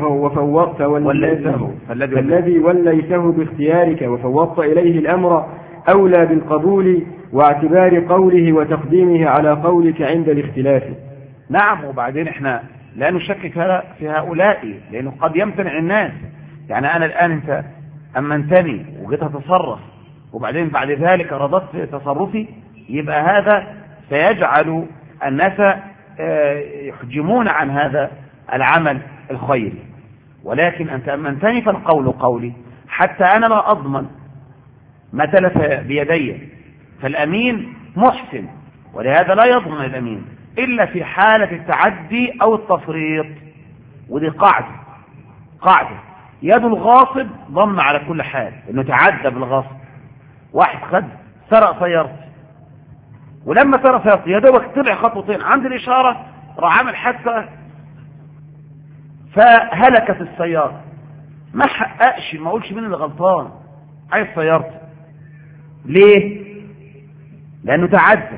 [SPEAKER 2] فالذي وليته باختيارك وفوضت إليه الأمر أولى بالقبول واعتبار قوله وتقديمه على قولك عند الاختلاف.
[SPEAKER 1] نعم. وبعدين احنا لا نشكك في هؤلاء، لأنه قد يمتنع الناس. يعني أنا الآن أنت أمنتني وجيت أتصرف وبعدين بعد ذلك رضت تصرفي، يبقى هذا سيجعل الناس يحجمون عن هذا العمل الخيري. ولكن أنت أمنتني فالقول قولي، حتى أنا لا أضمن ما تلف بيدي، فالأمين محسن، ولهذا لا يضمن الأمين إلا في حالة التعدي أو التفريط. ودي قاعدة يد الغاصب ضمن على كل حال، إنه تعدى بالغاصب. واحد سرق سيارتي، ولما سرق سيارتي يا دوبك طلع خطوتين عند الإشارة راح عمل حادثة فهلكت السيارة، ما حققش، ما اقولش مين اللي غلطان، عايز سيارتي. ليه؟ لأنه تعدى،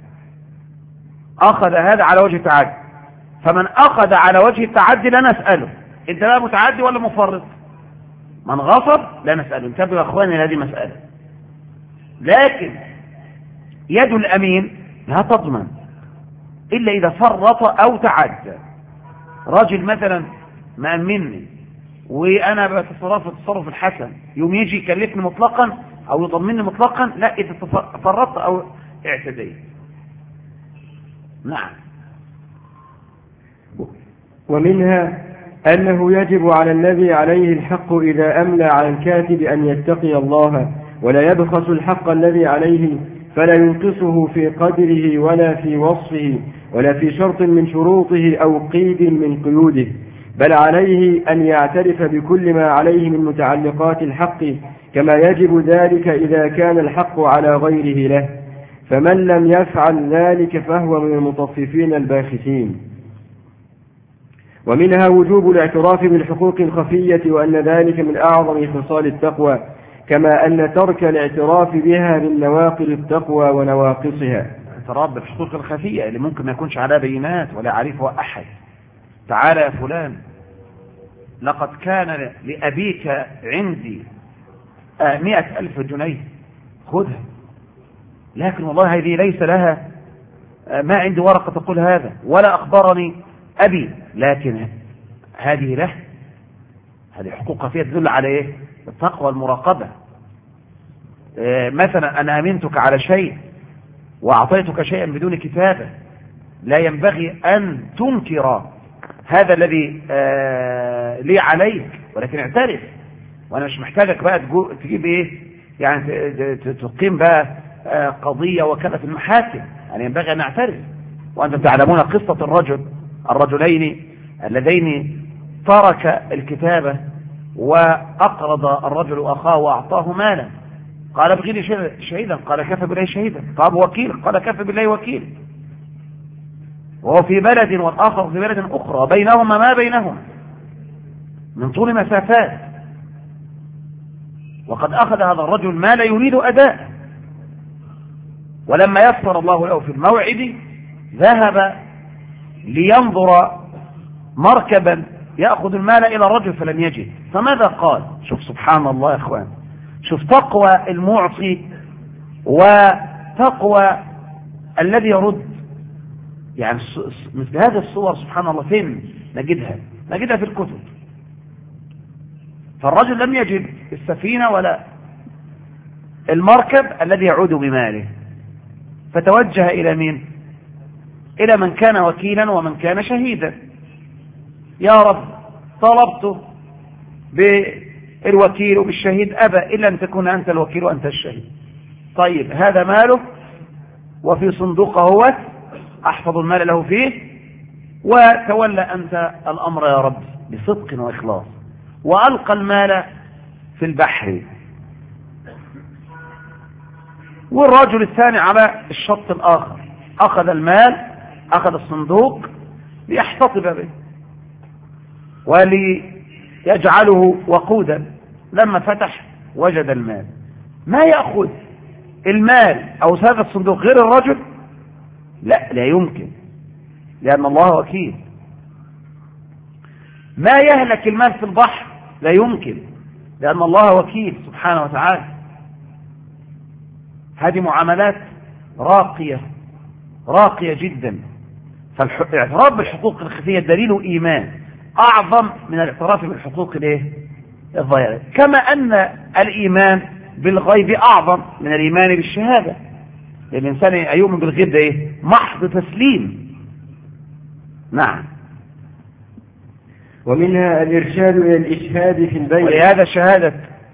[SPEAKER 1] أخذ هذا على وجه التعدي. فمن أخذ على وجه التعدي لا نسأله أنت بقى متعدي ولا مفرط. من غصب لا نسأله، انتبهوا يا أخواني هذه مسألة. لكن يد الأمين لا تضمن إلا إذا فرط أو تعدى. راجل مثلا مأمني وأنا بتصرف التصرف الحسن، يوم يجي يكلفني مطلقا أو يضمني مطلقا، لا إذا فرطت أو اعتديت. نعم.
[SPEAKER 2] ومنها أنه يجب على الذي عليه الحق إذا أملى على الكاتب أن يتقي الله ولا يبخس الحق الذي عليه، فلا ينقصه في قدره ولا في وصفه ولا في شرط من شروطه أو قيد من قيوده، بل عليه أن يعترف بكل ما عليه من متعلقات الحق كما يجب ذلك إذا كان الحق على غيره له، فمن لم يفعل ذلك فهو من المطففين الباخسين. ومنها وجوب الاعتراف بالحقوق الخفية، وأن ذلك من أعظم خصال التقوى، كما أن ترك الاعتراف بها من نواقض التقوى ونواقصها.
[SPEAKER 1] الاعتراف بالحقوق الخفية اللي ممكن ما يكونش عليها بينات ولا يعرفها أحد. تعالى يا فلان، لقد كان لأبيك عندي 100,000 جنيه، خذها، لكن والله هذه ليس لها، ما عندي ورقة تقول هذا، ولا أخبرني أبي، لكن هذه له. هذه حقوق خفية تدل على إيه؟ التقوى المراقبة. مثلا أنا أمنتك على شيء وأعطيتك شيئا بدون كتابة، لا ينبغي أن تنكر هذا الذي لي عليك، ولكن اعترف. وأنا مش محتاجك بقى تجيب إيه يعني، تقيم بقى قضية وكذا في المحاكم. يعني ينبغي أن نعترف. وأنتم تعلمون قصة الرجلين اللذين ترك الكتابة وأقرض الرجل أخاه وأعطاه مالا، قال ابغي لي شهيدا، قال كفى بالله شهيدا، طب وكيل، قال كفى بالله وكيل، وهو في بلد والآخر في بلد أخرى، بينهما ما بينهما من طول مسافات، وقد أخذ هذا الرجل ما لا يريد أداء، ولما يسر الله له في الموعد ذهب لينظر مركبا يأخذ المال إلى الرجل فلم يجد، فماذا قال؟ شوف سبحان الله يا إخوان، شوف تقوى المعطي وتقوى الذي يرد. يعني مثل هذه الصور سبحان الله فين نجدها في الكتب. فالرجل لم يجد السفينة ولا المركب الذي يعود بماله، فتوجه إلى مين؟ إلى من كان وكيلا ومن كان شهيدا. يا رب طلبت بالوكيل وبالشهيد، أبى إلا أن تكون أنت الوكيل وأنت الشهيد. طيب هذا ماله وفي صندوقه هو، أحفظ المال له فيه، وتولى أنت الأمر يا رب بصدق وإخلاص. وألقى المال في البحر، والرجل الثاني على الشط الآخر أخذ المال، أخذ الصندوق ليحتطب به وليجعله وقودا. لما فتح وجد المال، ما يأخذ المال أو هذا الصندوق غير الرجل؟ لا يمكن، لأن الله وكيل. ما يهلك المال في البحر؟ لا يمكن، لأن الله وكيل سبحانه وتعالى. هذه معاملات راقية جدا. فالاعتراف بالحقوق الخفية دليل إيمان أعظم من الاعتراف بالحقوق الظاهرة، كما أن الإيمان بالغيب أعظم من الإيمان بالشهادة. الإنسان يؤمن بالغيب ده إيه؟ محض تسليم. نعم.
[SPEAKER 2] ومنها الإرشاد إلى الإشهاد في البيع.
[SPEAKER 1] ولهذا شهادة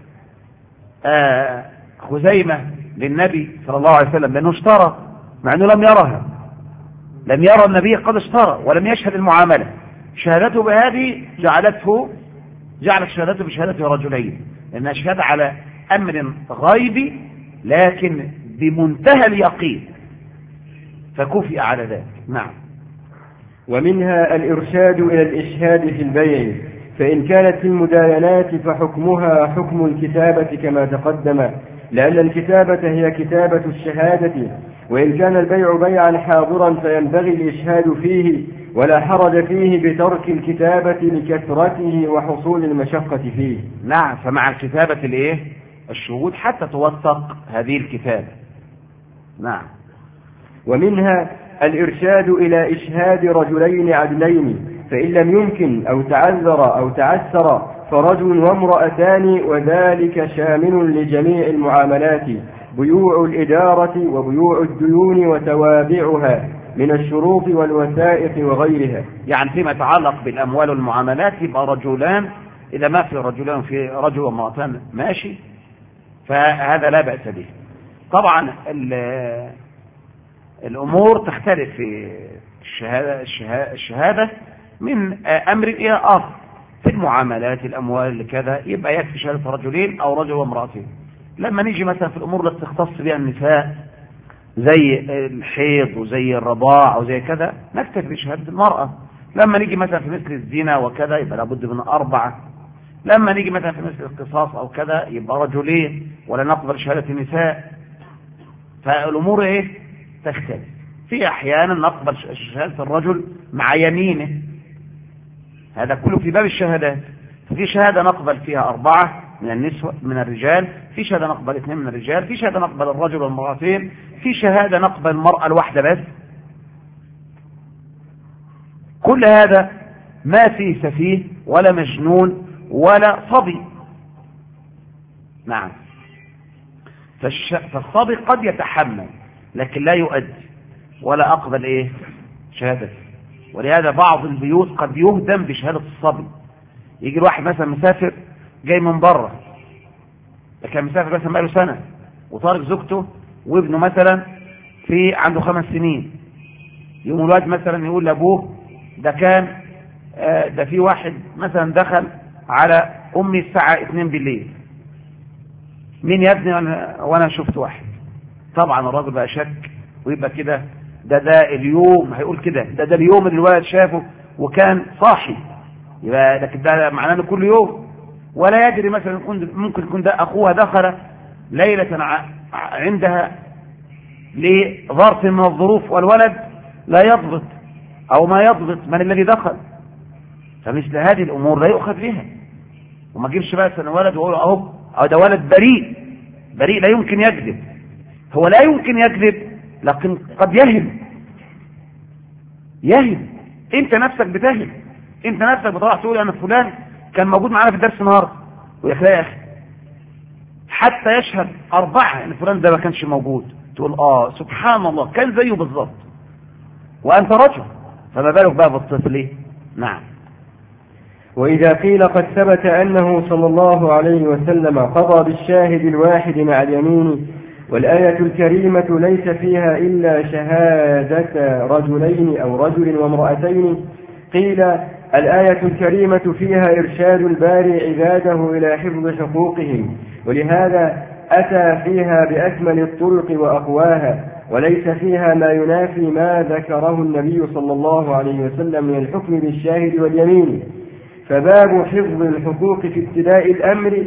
[SPEAKER 1] خزيمة للنبي صلى الله عليه وسلم لأنه اشترى، مع أنه لم يرها، لم يرى النبي قد اشترى ولم يشهد المعاملة. شهادته بهذه جعلت شهادته بشهادة رجلين، لأنها شهادة على أمر غيبي لكن بمنتهى اليقين، فكفئ على ذلك. نعم.
[SPEAKER 2] ومنها الإرشاد إلى الإشهاد في البيع، فإن كانت في المداينات فحكمها حكم الكتابة كما تقدم، لأن الكتابة هي كتابة الشهادة، وإن كان البيع بيعا حاضرا فينبغي الإشهاد فيه، ولا حرج فيه بترك الكتابة لكثرته وحصول المشقة فيه.
[SPEAKER 1] نعم. فمع الكتابة الشهود حتى توثق هذه الكتابة. نعم.
[SPEAKER 2] ومنها الإرشاد إلى إشهاد رجلين عدلين، فإن لم يمكن أو تعذر أو تعسر فرجل وامرأتان، وذلك شامل لجميع المعاملات، بيوع الإدارة وبيوع الديون وتوابعها من الشروط والوثائق وغيرها.
[SPEAKER 1] يعني فيما يتعلق بالأموال والمعاملات يبقى رجلان، إذا ما في رجلان في رجل وامرأتان ماشي، فهذا لا بأس به. طبعا الأمور تختلف في الشهادة من أمر إلى آخر. في المعاملات الأموال كذا يبقى يكفي شهادة رجلين أو رجل وامرأتين. لما نيجي مثلا في الأمور التي تختص بها النساء زي الحيض وزي الرضاع وزي كذا نكتفي بشهادة المرأة. لما نيجي مثلا في مثل الزنا وكذا يبقى لابد من 4. لما نيجي مثلا في مثل القصاص أو كذا يبقى رجلين، ولا نقبل شهادة النساء. فالأمور تختلف. في أحيانا نقبل شهادة الرجل مع يمينه، هذا كله في باب الشهادات. في شهادة نقبل فيها 4 من النسوة من الرجال، في شهادة نقبل 2 من الرجال، في شهادة نقبل الرجل والمرأتين، في شهادة نقبل المرأة الواحدة بس. كل هذا ما فيه سفيه ولا مجنون ولا صبي. نعم. فالصبي قد يتحمل لكن لا يؤدي ولا أقبل شهادة. ولهذا بعض البيوت قد يهدم بشهادة الصبي. يجي الواحد مثلا مسافر جاي من بره، كان مسافر مثلا بقاله سنة وطارق زوجته وابنه مثلا عنده 5 سنين، يوم الواد مثلا يقول لأبوه ده في واحد مثلا دخل على أمي الساعة 2 بالليل. مين يا ابني؟ وانا شفت واحد. طبعا الراجل بقى شك ويبقى كده ده اليوم هيقول كده ده اليوم اللي الولد شافه وكان صاحي، يبقى لكن ده معناه انه كل يوم. ولا يدري مثلا ممكن يكون ده اخوها دخل ليلة عندها لظرف من الظروف والولد لا يضبط او ما يضبط من الذي دخل. فمثل هذه الامور لا يؤخذ بها، وما جيبش بقى سنة ولد ويقول اهو ده ولد بريء لا يمكن يكذب. هو لا يمكن يكذب لكن قد يهم. انت نفسك بتهم، انت نفسك بتروح تقول انا فلان كان موجود معانا في الدرس النهارده، ويا اخي حتى يشهد 4 ان فلان ده ما كانش موجود، تقول سبحان الله كان زيه بالظبط وانت رجل، فما بالك بقى بالطفل. نعم.
[SPEAKER 2] وإذا قيل قد ثبت أنه صلى الله عليه وسلم قضى بالشاهد الواحد مع اليمين، والآية الكريمة ليس فيها إلا شهادة رجلين أو رجل وامرأتين، قيل الآية الكريمة فيها إرشاد الباري عباده إلى حفظ حقوقهم، ولهذا أتى فيها بأكمل الطرق وأقواها، وليس فيها ما ينافي ما ذكره النبي صلى الله عليه وسلم من الحكم بالشاهد واليمين. فباب حفظ الحقوق في ابتداء الأمر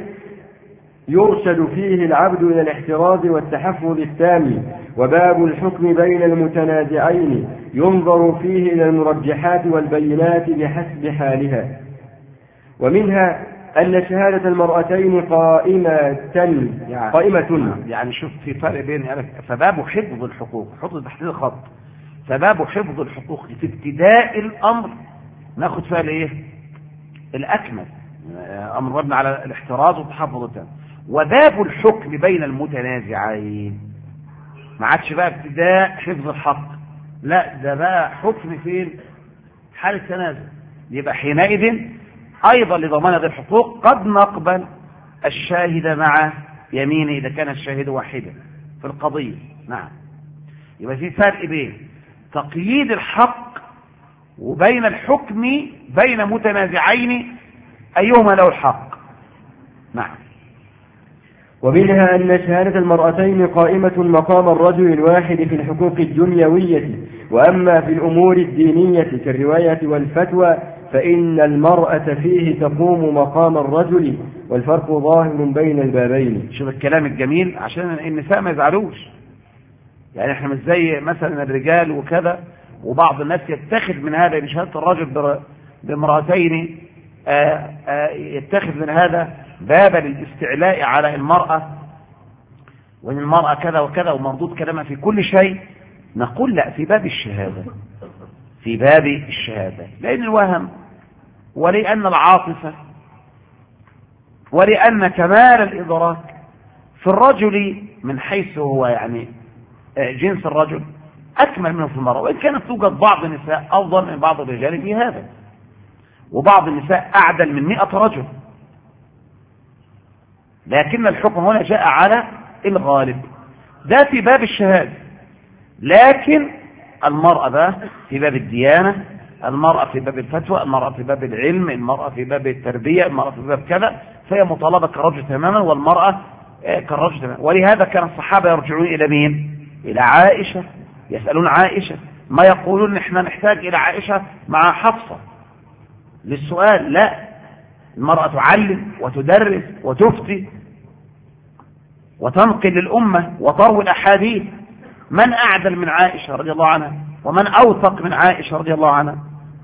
[SPEAKER 2] يرشد فيه العبد إلى الاحتراز والتحفظ التام، وباب الحكم بين المتنازعين ينظر فيه إلى المرجحات والبينات بحسب حالها. ومنها أن شهادة المرأتين قائمة.
[SPEAKER 1] يعني شوف في فرق بين فباب حفظ الحقوق، حفظ تحديد الخط، فباب حفظ الحقوق في ابتداء الأمر ناخد فيها الأكمل، أمر مبني على الاحتراز والتحفظ التام. وباب الحكم بين المتنازعين ما عادش بقى ابتداء حفظ الحق، لا ده بقى حكم فين؟ حال التنازع. يبقى حينئذ أيضا لضمان هذه الحقوق قد نقبل الشاهد مع يمينه إذا كان الشاهد واحدا في القضية. نعم. يبقى في فرق بين تقييد الحق وبين الحكم بين متنازعين أيهما له الحق. نعم.
[SPEAKER 2] ومنها أن شهادة المرأتين قائمة مقام الرجل الواحد في الحقوق الدنيوية، وأما في الأمور الدينية كالرواية والفتوى فإن المرأة فيه تقوم مقام الرجل، والفرق ظاهر بين البابين.
[SPEAKER 1] شوف الكلام الجميل عشان النساء ما يزعلوش. يعني احنا مش زي مثلا الرجال وكذا، وبعض الناس يتخذ من هذا بشهادة الرجل بامرأتين يتخذ من هذا بابا للاستعلاء على المرأة، وان المرأة كذا وكذا ومردود كلامها في كل شيء. نقول لا، في باب الشهادة، في باب الشهادة، لأن الوهم ولأن العاطفة ولأن كمال الإدراك في الرجل من حيث هو يعني جنس الرجل أكمل منه في المرأة، وإن كانت توجد بعض النساء أفضل من بعض الرجال في هذا، وبعض النساء أعدل من 100 رجل، لكن الحكم هنا جاء على الغالب. ده في باب الشهادة. لكن المرأة بقى في باب الديانة، المرأة في باب الفتوى، المرأة في باب العلم، المرأة في باب التربية، المرأة في باب كذا، فهي مطالبة كالرجل تماما والمرأة كالرجل تماما. ولهذا كان الصحابة يرجعون إلى مين؟ إلى عائشة، يسألون عائشة، ما يقولون نحن نحتاج إلى عائشة مع حفصة للسؤال. لا، المرأة تعلم وتدرس وتفتي وتنقل للأمة وتروي الأحاديث، من أعدل من عائشة رضي الله عنها ومن أوثق من عائشة رضي الله عنها؟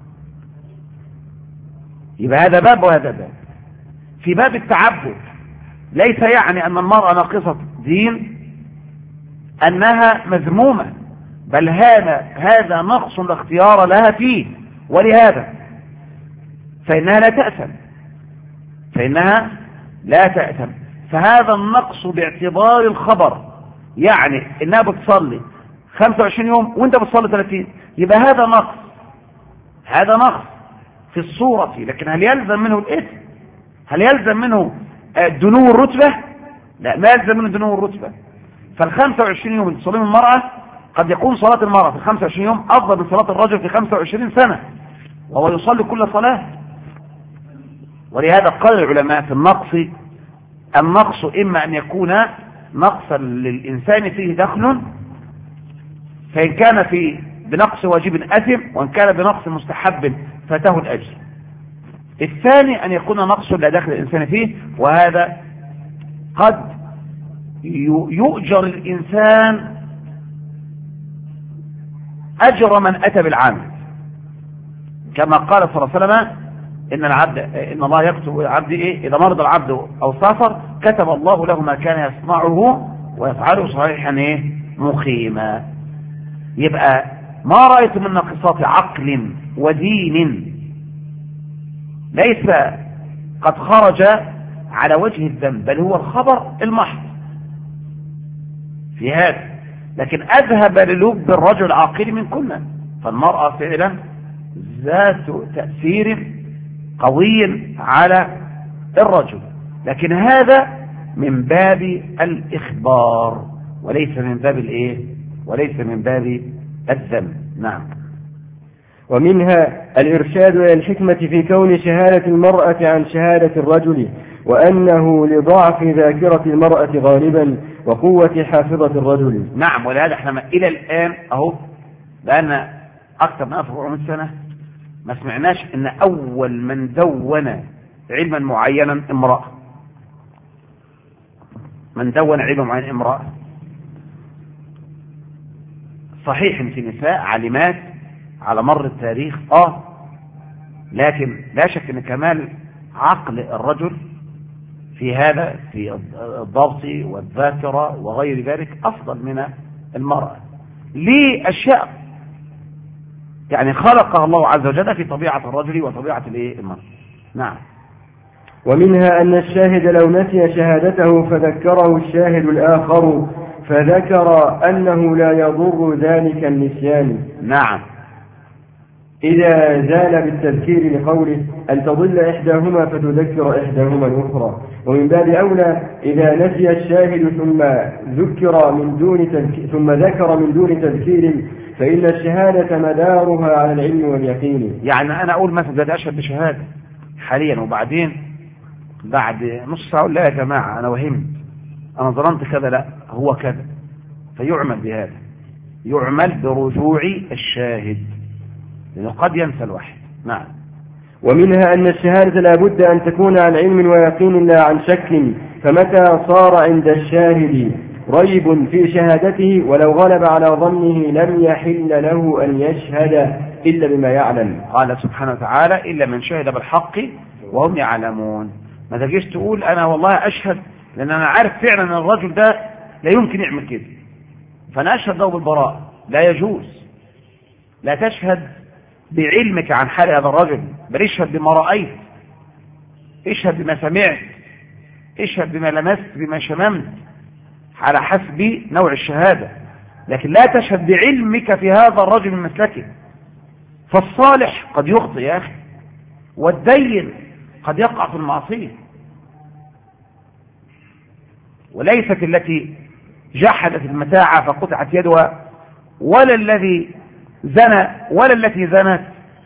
[SPEAKER 1] يبقى هذا باب وهذا باب. في باب التعبد ليس يعني أن المرأة ناقصة دين أنها مذمومة، بل هذا نقص لا اختيار لها فيه، ولهذا فإنها لا تأثم. فهذا النقص باعتبار الخبر، يعني إنها بتصلي 25 يوم وانت بتصلي 30، يبقى هذا نقص في الصورة، لكن هل يلزم منه الإثم؟ هل يلزم منه دنو الرتبة؟ لا، ما يلزم منه دنو الرتبة. فال25 يوم اللي تصليهم المرأة قد يكون صلاة المرأة في 25 يوم أفضل من صلاة الرجل في 25 سنة، وهو يصلي كل صلاة. ولهذا قال العلماء في النقص إما أن يكون نقصا للإنسان فيه دخل، فإن كان بنقص واجب أثم، وإن كان بنقص مستحب فاته الأجر. الثاني أن يكون نقص لا دخل الإنسان فيه، وهذا قد يؤجر الإنسان أجر من أتى بالعمل، كما قال صلى الله عليه وسلم إن الله يكتب العبد إذا مرض العبد أو سافر كتب الله له ما كان يصنعه ويفعله صحيحا مقيما. يبقى ما رأيت من ناقصات عقل ودين ليس قد خرج على وجه الذنب، بل هو الخبر المحض في هذا، لكن أذهب للب الرجل العاقل من كنا. فالمرأة فعلا ذات تأثير قوي على الرجل، لكن هذا من باب الإخبار وليس من باب الذم. نعم.
[SPEAKER 2] ومنها الإرشاد إلى الحكمة في كون شهادة المرأة عن شهادة الرجل، وأنه لضعف ذاكرة المرأة غالبا وقوة حافظة الرجل.
[SPEAKER 1] نعم. ولهذا احنا إلى الآن أهو لأن أكثر من 400 سنة ما سمعناش إن أول من دون علما معينا امرأة، امرأة. صحيح ان في نساء عالمات على مر التاريخ لكن لا شك ان كمال عقل الرجل في هذا في الضبط والذاكرة وغير ذلك أفضل من المرأة لأشياء يعني خلقها الله عز وجل في طبيعة الرجل وطبيعة المرأة. نعم.
[SPEAKER 2] ومنها أن الشاهد لو نسي شهادته فذكره الشاهد الآخر فذكر أنه لا يضر ذلك النسيان.
[SPEAKER 1] نعم.
[SPEAKER 2] إذا زال بالتذكير لقوله أن تضل إحداهما فتذكر إحداهما الأخرى. ومن باب أولى إذا نسي الشاهد ثم ذكر من دون تذكير فإن الشهادة مدارها على العلم واليقين.
[SPEAKER 1] يعني أنا أقول مثلا بدي أشهد بشهادة حاليا وبعدين بعد نص ساعة لا يا جماعة أنا وهمت أنا ظننت كذا، لا هو كذا، فيعمل بهذا، يعمل برجوع الشاهد لأنه قد ينسى الواحد. نعم.
[SPEAKER 2] ومنها أن الشهادة لا بد أن تكون عن علم ويقين لا عن شك، فمتى صار عند الشاهد ريب في شهادته ولو غلب على ظنه لم يحل له أن يشهد إلا بما يعلم.
[SPEAKER 1] قال سبحانه وتعالى إلا من شهد بالحق وهم يعلمون. ما تجيش تقول أنا والله أشهد لأن أنا عارف فعلا أن الرجل ده لا يمكن يعمل كده فأنا أشهد له بالبراءة. لا يجوز. لا تشهد بعلمك عن حال هذا الرجل، بل اشهد بما رأيت، اشهد بما سمعت، اشهد بما لمست، بما شممت، على حسب نوع الشهادة، لكن لا تشهد بعلمك في هذا الرجل من مسلكه. فالصالح قد يخطئ يا أخي، والدين قد يقع في المعصية. وليست التي جحدت المتاع فقطعت يدها ولا الذي زنى ولا التي زنت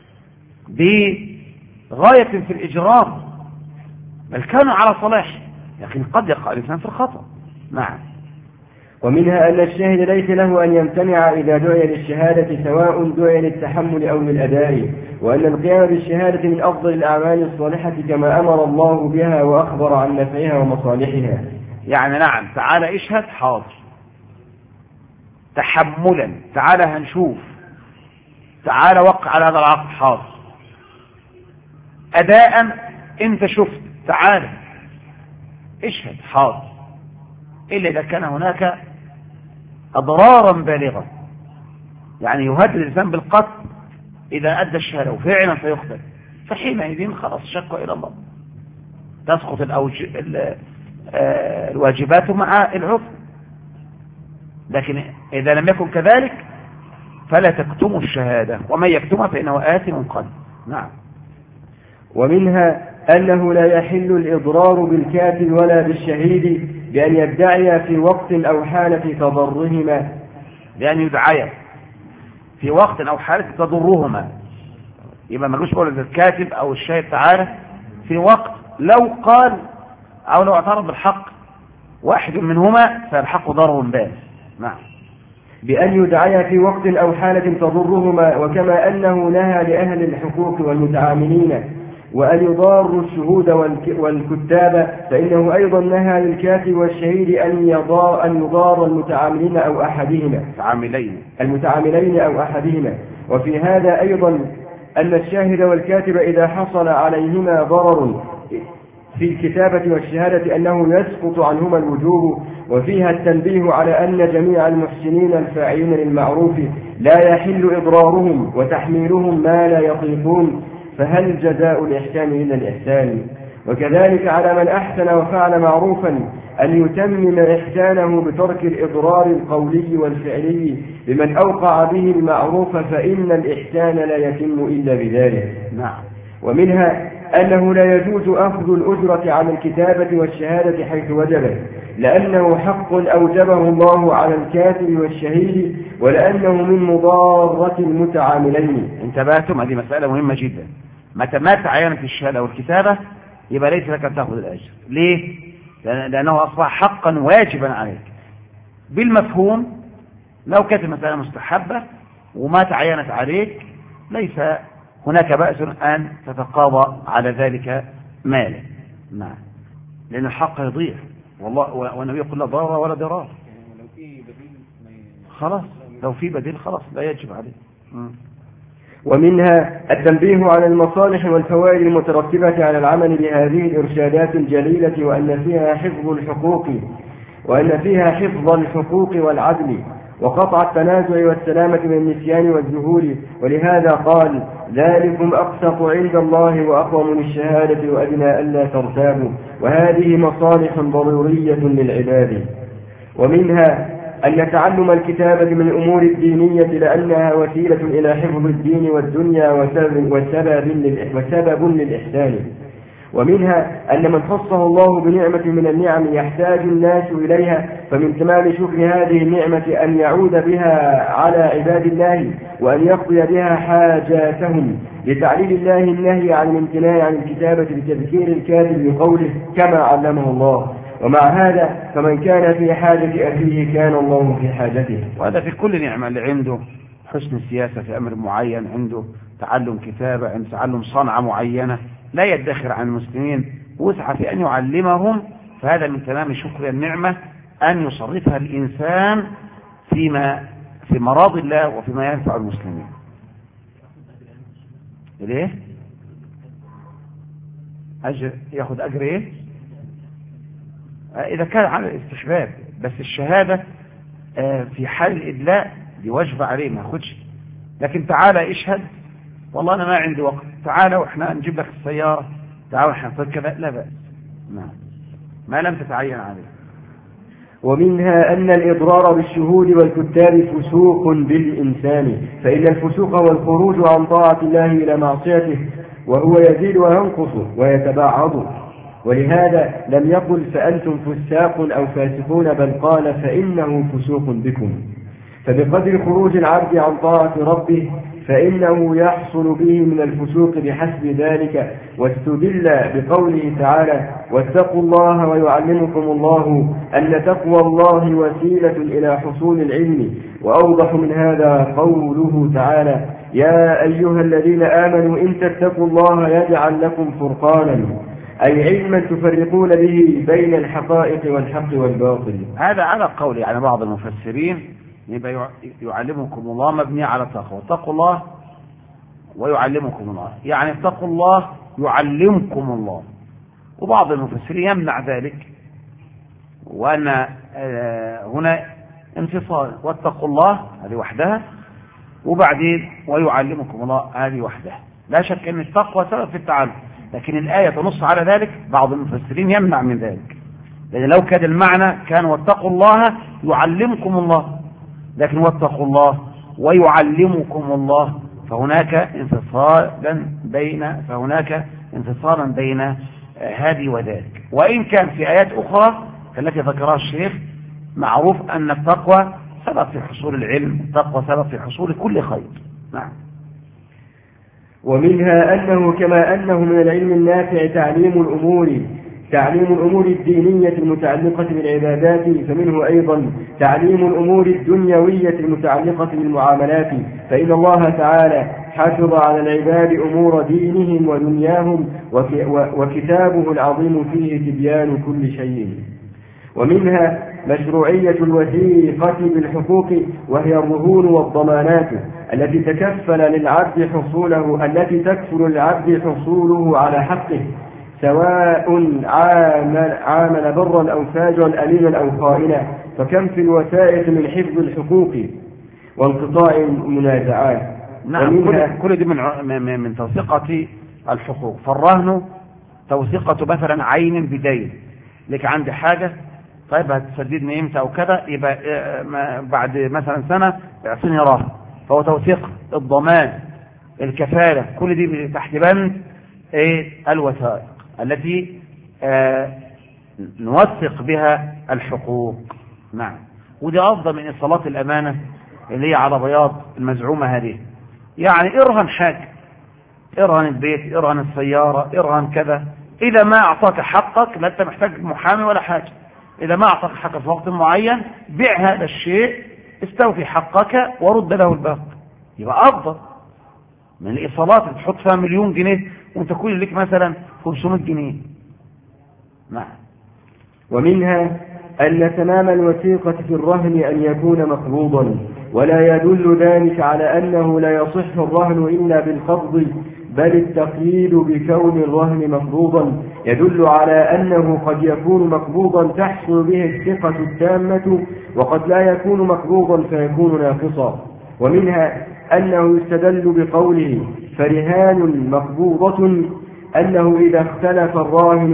[SPEAKER 1] بغاية في الإجرام، بل كانوا على صلاح، لكن قد يقع الإنسان في الخطأ. نعم.
[SPEAKER 2] ومنها أن الشاهد ليس له أن يمتنع إذا دعي للشهادة سواء دعي للتحمل أو للأداء، وأن القيام بالشهادة من أفضل الأعمال الصالحة كما أمر الله بها وأخبر عن نفعها ومصالحها.
[SPEAKER 1] يعني نعم تعالى اشهد، حاضر، تحملا، تعالى هنشوف، تعالى وقع على هذا العقد، حاضر. أداء أنت شفت، تعالى اشهد، حاضر. إلا إذا كان هناك أضرارا بالغة، يعني يهدد الإنسان بالقتل إذا أدى الشهادة وفعلا سيقتل، فحينئذ خلاص شكوى إلى الله، تسقط الواجبات مع العذر. لكن إذا لم يكن كذلك فلا تكتموا الشهادة، ومن يكتمها فإنه آثم قلبه. نعم.
[SPEAKER 2] ومنها أنه لا يحل الإضرار بالكاتب ولا بالشهيد بأن يدعي في وقت أو حالة تضرهما،
[SPEAKER 1] بأن يدعي في وقت أو حالة تضرهما، يبقى ما نقولش بقول الكاتب أو الشاهد تعالى في وقت لو قال أو لو اعترض بالحق واحد منهما فالحق ضرر باس. نعم.
[SPEAKER 2] بأن يدعي في وقت أو حالة تضرهما، وكما أنه نهى لأهل الحقوق والمتعاملين وأن يضاروا الشهود والكتاب، فإنه أيضا نهى للكاتب والشهيد أن يضار المتعاملين أو أحدهما. وفي هذا أيضا أن الشاهد والكاتب إذا حصل عليهما ضرر في الكتابة والشهادة أنه يسقط عنهما الوجوب. وفيها التنبيه على أن جميع المحسنين الفاعلين للمعروف لا يحل إضرارهم وتحميلهم ما لا يطيقون، فهل جزاء الإحسان إلا الإحسان؟ وكذلك على من أحسن وفعل معروفا أن يتمم إحسانه بترك الإضرار القولي والفعلي بمن أوقع به المعروف، فإن الإحسان لا يتم إلا بذلك.
[SPEAKER 1] نعم.
[SPEAKER 2] ومنها أنه لا يجوز أخذ الأجرة على الكتابة والشهادة حيث وجبت، لأنه حق أوجبه الله على الكاتب والشهيد، ولأنه من مضارة المتعاملين.
[SPEAKER 1] انتبهتم؟ هذه مسألة مهمة جدا. متى ما تعينت الشهادة والكتابة يبقى ليس لك أن تأخذ الأجر. ليه؟ لأنه أصبح حقا واجبا عليك. بالمفهوم لو كانت المسألة مستحبة وما تعينت عليك ليس هناك بأس أن تتقاضى على ذلك مالا. نعم. لأن الحق يضيع، والله والنبي يقول لا ضرر ولا ضرار. خلاص لو في بديل خلاص لا يجب عليه.
[SPEAKER 2] ومنها التنبيه على المصالح والفوائد المترتبة على العمل بهذه الإرشادات الجليلة، وأن فيها حفظ الحقوق والعدل وقطع التنازع والسلامة من النسيان والذهول. ولهذا قال: ذلكم أقسط عند الله وأقوم للشهادة وأدنى ألا ترتابوا. وهذه مصالح ضرورية للعباد. ومنها أن تعلم الكتابة من الأمور الدينية لأنها وسيلة إلى حفظ الدين والدنيا وسبب للإحسان. ومنها أن من خصه الله بنعمة من النعم يحتاج الناس إليها، فمن تمام شكر هذه النعمة أن يعود بها على عباد الله وأن يقضي بها حاجاتهم، لتعليل الله النهي عن الامتناع عن الكتابة بتذكير الكاتب بقوله كما علمه الله. ومع هذا فمن كان في حاجة أخيه كان الله في حاجته.
[SPEAKER 1] وهذا في كل نعمة، اللي عنده حسن السياسة في أمر معين، عنده تعلم كتابة، عنده تعلم صنعة معينة، لا يدخر عن المسلمين وسعى في أن يعلمهم، فهذا من تمام شكر النعمة أن يصرفها الإنسان في مراضي الله وفيما ينفع المسلمين. ليه؟ يأخذ أجر إيه؟ إذا كان على الاستحباب، بس الشهادة في حال الإدلاء دي واجبة عليه ما ياخدش. لكن تعالى اشهد، والله أنا ما عندي وقت، تعالى وإحنا نجيب لك السيارة، تعالى وإحنا نفضل كذا، لا بأس. نعم. ما لم تتعين عليه.
[SPEAKER 2] ومنها أن الإضرار بالشهود والكتاب فسوق بالإنسان، فإن الفسوق هو الخروج عن طاعة الله إلى معصيته، وهو يزيد وينقص ويتباعد. ولهذا لم يقل فأنتم فساق أو فاسقون، بل قال فإنه فسوق بكم. فبقدر خروج العبد عن طاعة ربه فإنه يحصل به من الفسوق بحسب ذلك. واستدل بقوله تعالى: واتقوا الله ويعلمكم الله، أن تقوى الله وسيلة إلى حصول العلم. وأوضح من هذا قوله تعالى: يا أيها الذين آمنوا إن تتقوا الله يجعل لكم فرقانا، أي علما تفرقون به بين الحقائق والحق والباطل.
[SPEAKER 1] هذا على قول بعض المفسرين يبقى يعلمكم الله مبني على التقوى، اتقوا الله ويعلمكم الله، يعني اتقوا الله يعلمكم الله. وبعض المفسرين يمنع ذلك، وأن هنا انفصال، واتقوا الله هذه وحدها، وبعدين ويعلمكم الله هذه وحدها. لا شك أن التقوى سبب في التعلم، لكن الآية تنص على ذلك، بعض المفسرين يمنع من ذلك، لأن لو كان المعنى كان واتقوا الله يعلمكم الله، لكن واتقوا الله ويعلمكم الله، فهناك انفصالا بين هذه وذلك. وإن كان في آيات أخرى التي ذكرها الشيخ معروف أن التقوى سبب في حصول العلم، التقوى سبب في حصول كل خير. نعم.
[SPEAKER 2] ومنها أنه كما أنه من العلم النافع تعليم الأمور الدينية المتعلقة بالعبادات، فمنه أيضا تعليم الأمور الدنيوية المتعلقة بالمعاملات، فإن الله تعالى حفظ على العباد أمور دينهم ودنياهم، وكتابه العظيم فيه تبيان كل شيء. ومنها مشروعية الوثيقة بالحقوق، وهي الرهون والضمانات التي تكفل للعبد حصوله على حقه، سواء عامل برا أو فاجرا أمينا أو خائنا، فكم في الوثائق من حفظ الحقوق وانقطاع المنازعات.
[SPEAKER 1] نعم، كل دي من توثيقة الحقوق. فالرهن توثيقة مثلا عين بدين، لك عندي حاجة، طيب هتسددني امتى او كذا، يبقى بعد مثلا سنة اعطيني رهن، فهو توثيق. الضمان، الكفالة، كل دي تحت بند الوثائق التي نوثق بها الحقوق. نعم. ودي افضل من اصالات الامانة اللي هي على بياض المزعومة هذه. يعني ارهن حاجة، ارهن البيت، ارهن السيارة، ارهن كذا، اذا ما اعطاك حقك لا انت محتاج محامي ولا حاجة، اذا ما اعطاك حقك في وقت معين بيع هذا الشيء، استوفي حقك ورد له الباقي، يبقى افضل من الايصالات اللي تحط فيها 1,000,000 جنيه وانت كل لك مثلا 500 جنيه. نعم.
[SPEAKER 2] ومنها أن تمام الوثيقة في الرهن أن يكون مقبوضا، ولا يدل ذلك على أنه لا يصح الرهن إلا بالقبض، بل التقييد بكون الرهن مقبوضا يدل على أنه قد يكون مقبوضا تحصل به الثقة التامة، وقد لا يكون مقبوضا فيكون ناقصا. ومنها أنه يستدل بقوله فرهان مقبوضة أنه إذا اختلف الراهن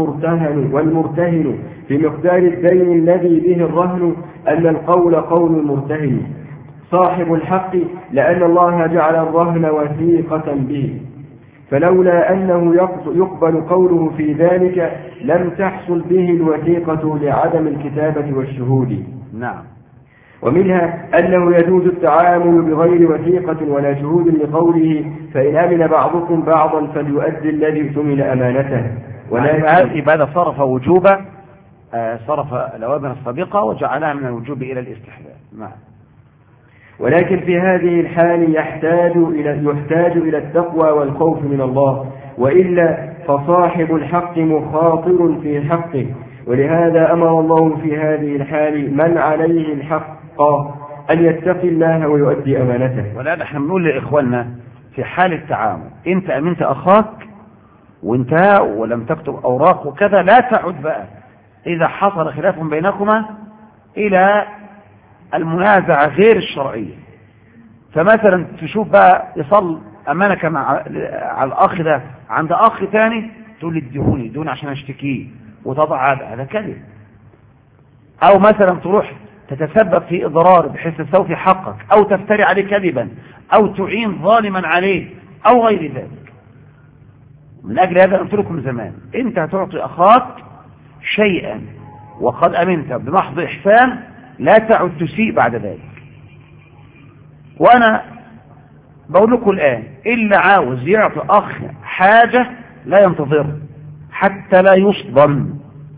[SPEAKER 2] والمرتهن في مقدار الدين الذي به الرهن أن القول قول المرتهن صاحب الحق، لأن الله جعل الرهن وثيقة به، فلولا أنه يقبل قوله في ذلك لم تحصل به الوثيقة لعدم الكتابة والشهود.
[SPEAKER 1] نعم.
[SPEAKER 2] ومنها أنه يجوز التعامل بغير وثيقة ولا شهود لقوله فإن أمن بعضكم بعضا فليؤدي الذي اؤتمن أمانته.
[SPEAKER 1] يبقى هذا صرف وجوبا، صرف الأوامر السابقة وجعلها من الوجوب إلى الاستحلال. نعم.
[SPEAKER 2] ولكن في هذه الحال يحتاج إلى التقوى والخوف من الله، وإلا فصاحب الحق مخاطر في حقه، ولهذا أمر الله في هذه الحال من عليه الحق أن يتقي الله ويؤدي أمانته.
[SPEAKER 1] ولهذا احنا بنقول لإخواننا في حال التعامل، انت أمنت أخاك وانتهى ولم تكتب أوراق وكذا، لا تعد بقى إذا حصل خلاف بينكما إلى المنازعة غير الشرعية. فمثلا تشوف بقى يصل أمانك على الأخ ده عند أخ تاني، تقول لي اديهوني دون عشان اشتكيه وتضع هذا كذب، أو مثلا تروح تتسبب في إضرار بحيث تستوفي حقك، أو تفتري عليه كذبا، أو تعين ظالما عليه، أو غير ذلك. من أجل هذا قلت لكم زمان، أنت هتعطي أخاك شيئا وقد أمنت بمحض إحسان، لا تعد تسيء بعد ذلك. وأنا بقول لكم الآن، إلا عاوز يعطي أخ حاجة لا ينتظر حتى لا يصدم،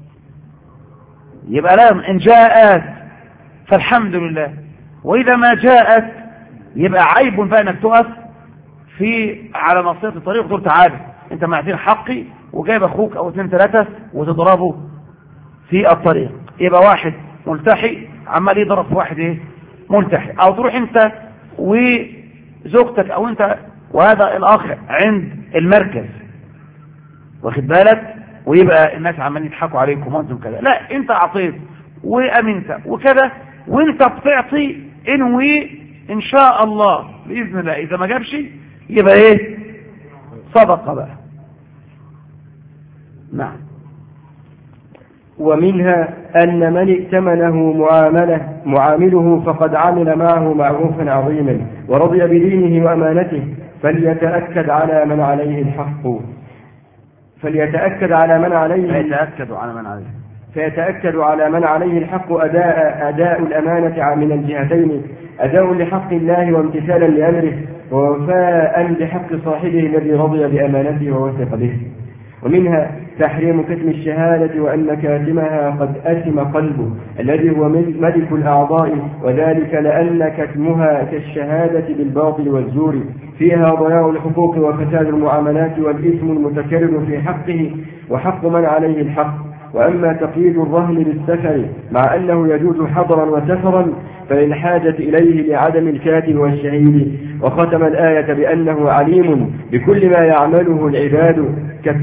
[SPEAKER 1] يبقى لا، إن جاءت فالحمد لله، وإذا ما جاءت يبقى عيب بقى أنك تقف على نصيحة الطريق وتقول تعالى أنت معتين حقي، وجايب أخوك أو 2 3 وتضربه في الطريق، يبقى واحد ملتحي عمال يضرب في واحد ملتحي، او تروح انت وزوجتك او انت وهذا الاخ عند المركز، واخد بالك، ويبقى الناس عمالين يضحكوا عليكم وانتم كذا. لا، انت اعطيت وامنت وكذا، وانت بتعطي انوي ان شاء الله باذن الله، اذا ما جابش يبقى ايه؟ صدقه بقى. نعم.
[SPEAKER 2] ومنها أن من ائتمنه معامله فقد عمل معه معروفا عظيما ورضي بدينه وأمانته، فليتأكد على من عليه الحق الحق أداء الأمانة من الجهتين، أداء لحق الله وامتثالا لأمره، ووفاء لحق صاحبه الذي رضي بأمانته ووثق به. ومنها تحريم كتم الشهادة وأن كاتمها قد أثم قلبه الذي هو ملك الأعضاء، وذلك لأن كتمها كالشهادة بالباطل والزور، فيها ضياع الحقوق وفساد المعاملات والإثم المتكرر في حقه وحق من عليه الحق. وأما تقييد الرهن بالسفر مع أنه يجوز حضرا وسفرا فللحاجة إليه لعدم الكاتب والشهيد. وختم الآية بأنه عليم بكل ما يعمله العباد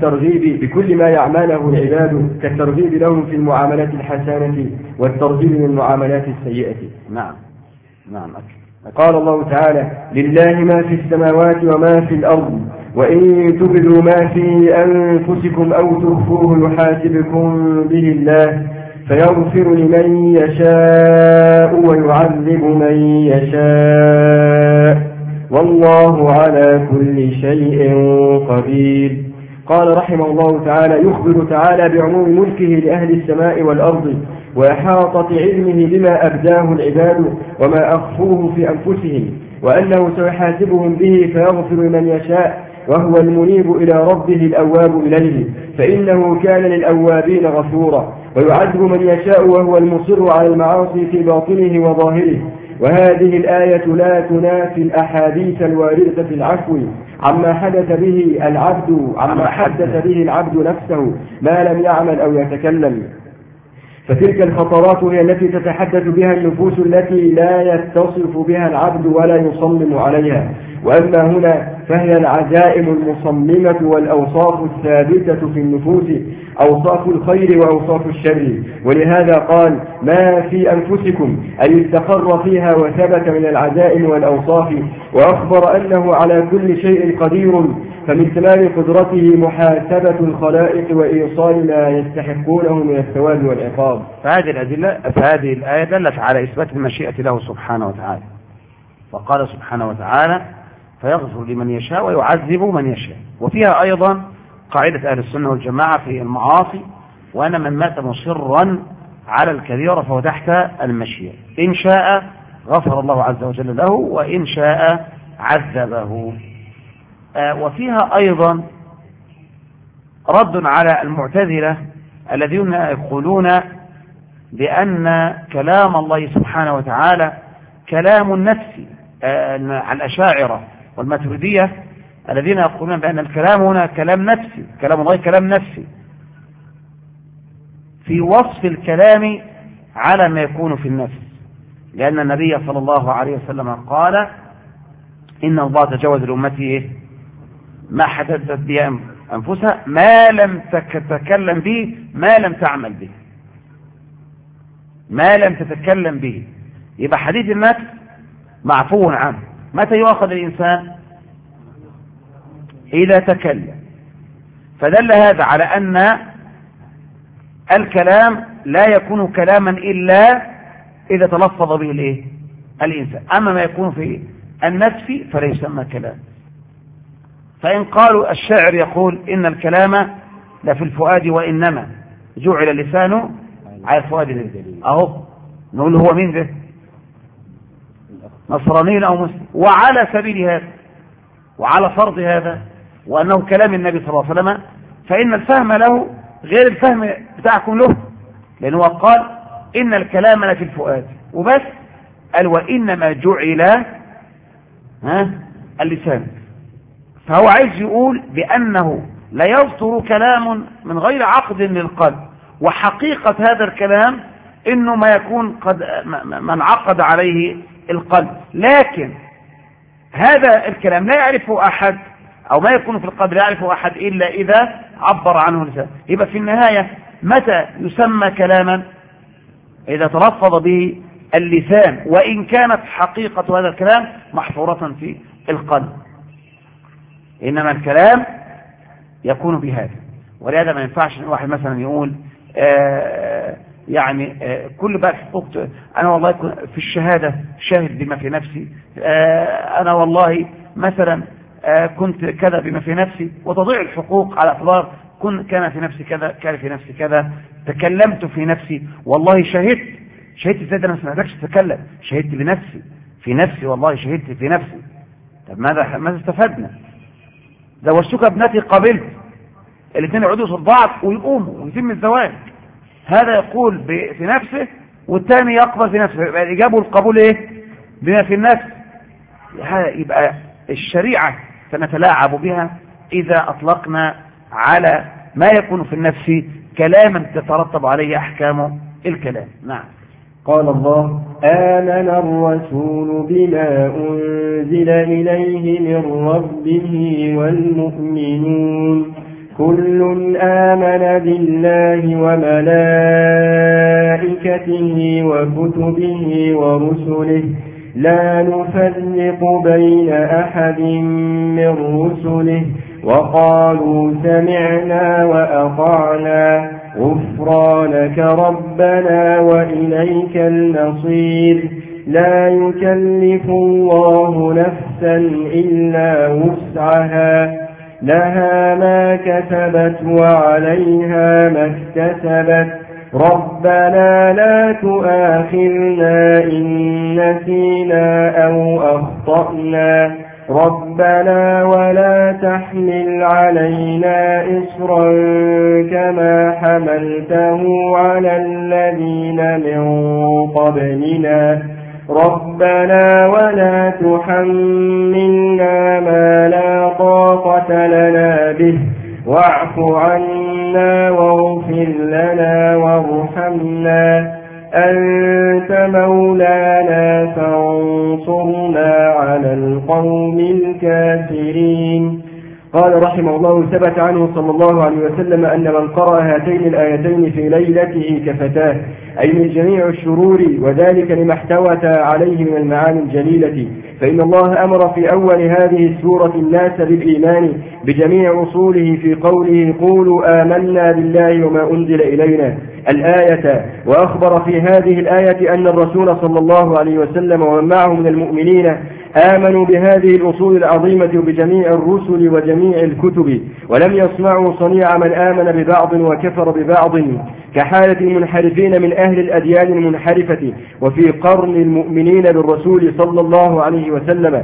[SPEAKER 2] كالترغيب لهم في المعاملات الحسنة والترغيب من المعاملات السيئة.
[SPEAKER 1] نعم.
[SPEAKER 2] قال الله تعالى: لله ما في السماوات وما في الأرض، وإن تبدوا ما في أنفسكم أو تخفوه يحاسبكم به الله، فيغفر لمن يشاء ويعذب من يشاء، والله على كل شيء قدير. قال رحمه الله تعالى: يخبر تعالى بعموم ملكه لأهل السماء والأرض وإحاطة علمه بما أبداه العباد وما أخفوه في أنفسهم، وأنه سيحاسبهم به فيغفر من يشاء، وهو المنيب إلى ربه الأواب إليه، فإنه كان للأوابين غفورا، ويعذب من يشاء وهو المصر على المعاصي في باطنه وظاهره. وهذه الآية لا تنافي الأحاديث الواردة في العفو عما حدث به العبد نفسه ما لم يعمل أو يتكلم، فتلك الخطرات هي التي تتحدث بها النفوس التي لا يتصف بها العبد ولا يصمم عليها. وأما هنا فهي العزائم المصممة والأوصاف الثابتة في النفوس، أوصاف الخير وأوصاف الشر. ولهذا قال: ما في أنفسكم، أي استقر فيها وثبت من العزائم والأوصاف، وأخبر أنه على كل شيء قدير، فمن تمام قدرته محاسبة الخلائق وإيصال ما يستحقونه من الثواب والعقاب.
[SPEAKER 1] فهذه الآية دلت على إثبات المشيئة له سبحانه وتعالى، وقال سبحانه وتعالى: فيغفر لمن يشاء ويعذب من يشاء. وفيها أيضا قاعدة أهل السنة والجماعة في المعاصي، وأن من مات مصرا على الكبيرة فهو تحت المشيئة، إن شاء غفر الله عز وجل له وإن شاء عذبه. وفيها أيضا رد على المعتزلة الذين يقولون بأن كلام الله سبحانه وتعالى كلام نفسي، الأشاعرة والماتريدية الذين يقولون بأن الكلام هنا كلام نفسي، كلام الله كلام نفسي في وصف الكلام على ما يكون في النفس، لأن النبي صلى الله عليه وسلم قال: إن الله تجاوز لأمتي ما حدثت به أنفسها ما لم تتكلم به ما لم تعمل به، ما لم تتكلم به. يبقى حديث النفس معفو عنه. متى يؤخذ الإنسان؟ إذا تكلم. فدل هذا على أن الكلام لا يكون كلاما إلا إذا تلفظ به الإنسان. أما ما يكون في النفس فلا يسمى كلام. فإن قالوا الشاعر يقول: إن الكلام لفي الفؤاد وإنما جعل اللسان على الفؤاد، أهو نقول هو مين ده؟ نصراني أو مسلم. وعلى سبيل هذا وعلى فرض هذا وأنه كلام النبي صلى الله عليه وسلم، فإن الفهم له غير الفهم بتاعكم له، لأنه قال: إن الكلام لفي الفؤاد وبس، قال: وإنما جعل اللسان. فهو عايز يقول بأنه لا يصدر كلام من غير عقد للقلب، وحقيقة هذا الكلام إنه ما يكون قد من عقد عليه القلب. لكن هذا الكلام لا يعرفه أحد، أو ما يكون في القلب لا يعرفه أحد إلا إذا عبر عنه اللسان. يبقى في النهاية متى يسمى كلاما؟ إذا تلفظ به اللسان، وإن كانت حقيقة هذا الكلام محفورة في القلب. إنما الكلام يكون بهذا. ولهذا ما ينفعش ان واحد مثلا يقول كل بقى حقوق، انا والله في الشهاده شاهد بما في نفسي، انا والله مثلا كنت كذا بما في نفسي، وتضيع الحقوق على اعتبار كان في نفسي كذا، كان في نفسي كذا، تكلمت في نفسي، والله شهدت ازاي؟ ده انا ما سمعتكش تتكلم، شهدت بنفسي في نفسي، والله شهدت في نفسي. طب ماذا استفدنا؟ زوجتك ابنتي قبلت، الاثنين يقعدوا قصاد بعض ويقوموا ويتم الزواج، هذا يقول في نفسه والثاني يقبل في نفسه، يبقى الاجابه والقبول ايه؟ بما في النفس. يبقى الشريعه سنتلاعب بها اذا اطلقنا على ما يكون في النفس كلاما تترتب عليه احكام الكلام. نعم.
[SPEAKER 2] قال الله: آمن الرسول بما أنزل إليه من ربه والمؤمنون كل آمن بالله وملائكته وكتبه ورسله لا نفرق بين أحد من رسله وقالوا سمعنا وأطعنا غفرانك ربنا وإليك المصير لا يكلف الله نفسا إلا وسعها لها ما كسبت وعليها ما اكتسبت ربنا لا تؤاخذنا إن نسينا أو أخطأنا ربنا ولا تحمل علينا إصرا كما حملته على الذين من قبلنا ربنا ولا تحملنا ما لا طاقة لنا به واعف عنا واغفر لنا وارحمنا أنت مولانا فانصرنا على القوم الكافرين. قال رحمه الله: ثبت عنه صلى الله عليه وسلم أن من قرأ هاتين الآيتين في ليلته كفتاه، أي من جميع الشرور، وذلك لما احتوت عليه من المعاني الجليلة. فإن الله أمر في أول هذه السورة الناس بالإيمان بجميع أصوله في قوله: قولوا آمنا بالله وما أنزل إلينا الآية، وأخبر في هذه الآية أن الرسول صلى الله عليه وسلم ومن معه من المؤمنين آمنوا بهذه الأصول العظيمة وبجميع الرسل وجميع الكتب، ولم يصنعوا صنيع من آمن ببعض وكفر ببعض كحالة المنحرفين من أهل الأديان المنحرفة. وفي قرن المؤمنين بالرسول صلى الله عليه وسلم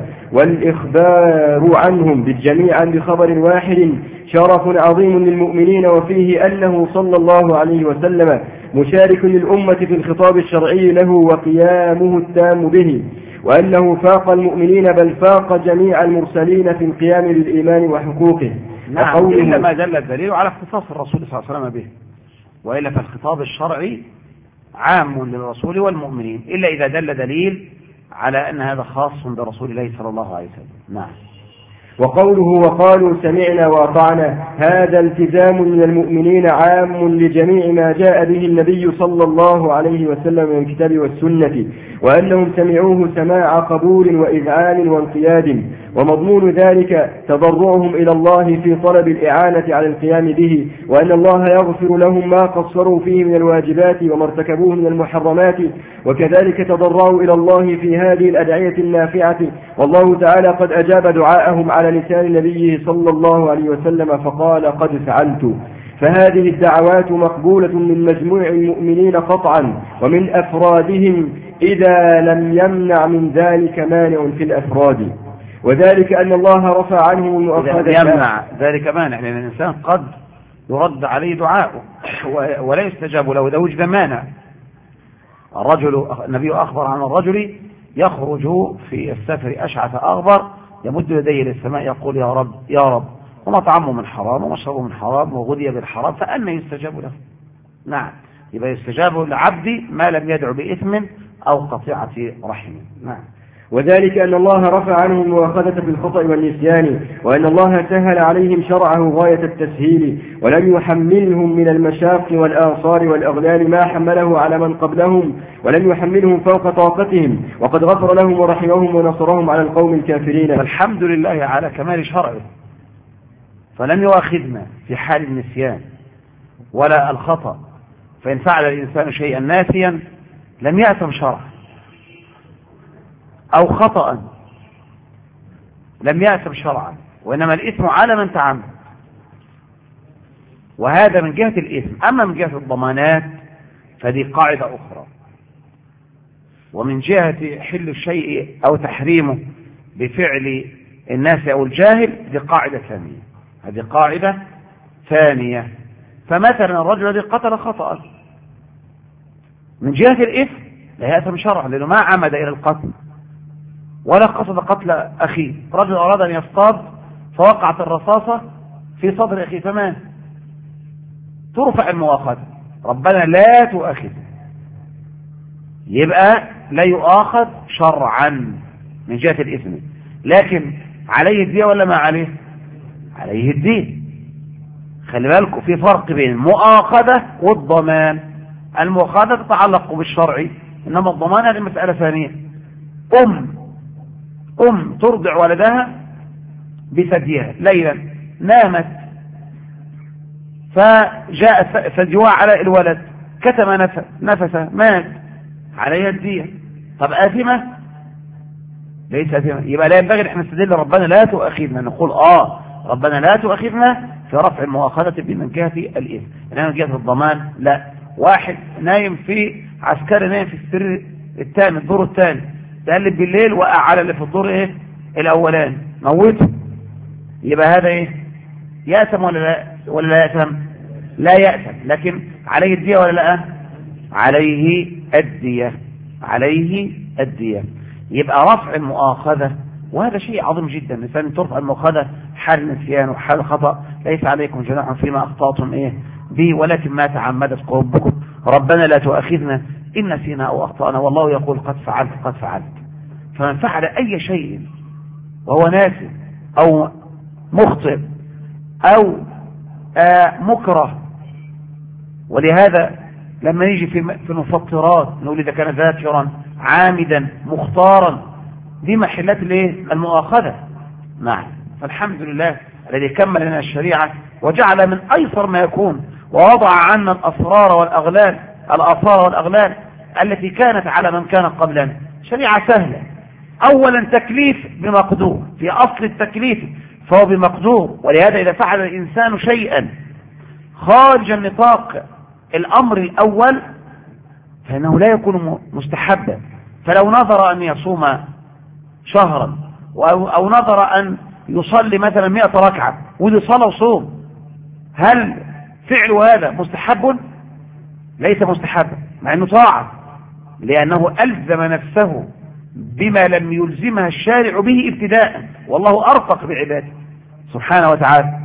[SPEAKER 2] والإخبار عنهم بالجميع بخبر واحد شرف عظيم للمؤمنين، وفيه أنه صلى الله عليه وسلم مشارك للأمة في الخطاب الشرعي له وقيامه التام به، وأنه فاق المؤمنين بل فاق جميع المرسلين في القيام بالإيمان وحقوقه.
[SPEAKER 1] نعم، إلا ما دل الدليل على اختصاص الرسول صلى الله عليه وسلم به، وإلا فالخطاب الشرعي عام للرسول والمؤمنين، إلا إذا دل دليل على أن هذا خاص برسول الله صلى الله عليه وسلم. نعم.
[SPEAKER 2] وقوله وقالوا سمعنا وأطعنا هذا التزام من المؤمنين عام لجميع ما جاء به النبي صلى الله عليه وسلم من الكتاب والسنة، وأنهم سمعوه سماع قبول وإذعان وانقياد، ومضمون ذلك تضرعهم إلى الله في طلب الإعانة على القيام به، وأن الله يغفر لهم ما قصروا فيه من الواجبات وما ارتكبوه من المحرمات، وكذلك تضرعوا إلى الله في هذه الأدعية النافعة، والله تعالى قد أجاب دعاءهم على لسان نبيه صلى الله عليه وسلم فقال: قد فعلت. فهذه الدعوات مقبولة من مجموع المؤمنين قطعا ومن أفرادهم إذا لم يمنع من ذلك مانع في الأفراد، وذلك أن الله رفع عنه المؤاخذة.
[SPEAKER 1] يمنع ذلك مانع، لأن الإنسان قد يرد عليه دعاءه ولا يستجاب له إذا وجد مانع. النبي أخبر عن الرجل يخرج في السفر أشعث أغبر يمد يديه للسماء يقول: يا رب يا رب، ومطعمه من حرام ومشربه من حرام وغذي بالحرام، فأنا يستجاب له؟ نعم، يبقى يستجاب لعبدي ما لم يدعو بإثم أو قطيعة رحم. نعم.
[SPEAKER 2] وذلك أن الله رفع عنهم المؤاخذة بالخطأ والنسيان، وأن الله سهل عليهم شرعه غاية التسهيل، ولم يحملهم من المشاق والآثار والأغلال ما حمله على من قبلهم، ولم يحملهم فوق طاقتهم، وقد غفر لهم ورحمهم ونصرهم على القوم الكافرين.
[SPEAKER 1] فالحمد لله على كمال شرعه، فلم يؤاخذنا في حال النسيان ولا الخطأ، فإن فعل الإنسان شيئا ناسيا لم يأثم شرعا، أو خطأ لم يأثم شرعا، وإنما الإثم على من تعمد. وهذا من جهة الإثم. أما من جهة الضمانات فدي قاعدة أخرى، ومن جهة حل الشيء أو تحريمه بفعل الناس أو الجاهل دي قاعدة ثانية. هذه قاعدة ثانية. فمثلا الرجل الذي قتل خطأ من جهة الإثم لا يأثم شرعا، لأنه ما عمد إلى القتل ولا قصد قتل أخيه. رجل أراد أن يصطاد فوقعت الرصاصة في صدر أخيه فمات، ترفع المؤاخذة، ربنا لا تؤاخذ، يبقى لا يؤاخذ شرعا من جهة الإثم، لكن عليه الدية ولا ما عليه؟ عليه الدية. خلي بالكم في فرق بين المؤاخذة والضمان. المؤاخذة تتعلق بالشرع، إنما الضمان هذه مسألة ثانية. أم ترضع ولدها بثديها ليلا، نامت فجاء ثديها على الولد، كتم نفسه مات، عليها الدية. طب آثمة؟ ليس آثمة. يبقى لا ينبغي احنا نستدل ربنا لا تؤاخذنا، نقول ربنا لا تؤاخذنا في رفع المؤاخذة من جهة الإثم، إنما من جهة الضمان لا. واحد نايم في عسكري، نايم في السرير الثاني، الدور الثاني، تقلب بالليل وقع على اللي في الدور الأولاني، موته، يبقى هذا يأثم ولا لا يأثم؟ لا يأثم، لكن عليه الدية ولا لا؟ عليه الدية، عليه الدية. يبقى رفع المؤاخذة، وهذا شيء عظيم جدا. الإنسان ترفع المؤاخذة حال نسيان وحال خطأ، ليس عليكم جناح فيما أخطأتم به، ولكن ما تعمدت قلوبكم، ربنا لا تؤاخذنا إن نسينا أو أخطأنا، والله يقول قد فعلت قد فعلت. فمن فعل أي شيء وهو ناسي أو مخطئ أو مكره، ولهذا لما يجي في المفطرات نقول إذا كان ذاكرا عامدا مختارا، دي محلات المؤاخذة. نعم. فالحمد لله الذي كمل لنا الشريعة وجعل من أيسر ما يكون، ووضع عنا الأسرار والأغلال التي كانت على من كان قبلنا. شريعة سهلة. أولا تكليف بمقدور، في أصل التكليف فهو بمقدور، ولهذا إذا فعل الإنسان شيئا خارج نطاق الأمر الأول فإنه لا يكون مستحبا. فلو نظر أن يصوم شهرا أو نظر أن يصلي مثلا 100 ركعة ودي صلاة وصوم، هل فعل هذا مستحب؟ ليس مستحبا، مع أنه طاعة، لأنه ألزم نفسه بما لم يلزمها الشارع به ابتداء، والله أرفق بعباده سبحانه وتعالى.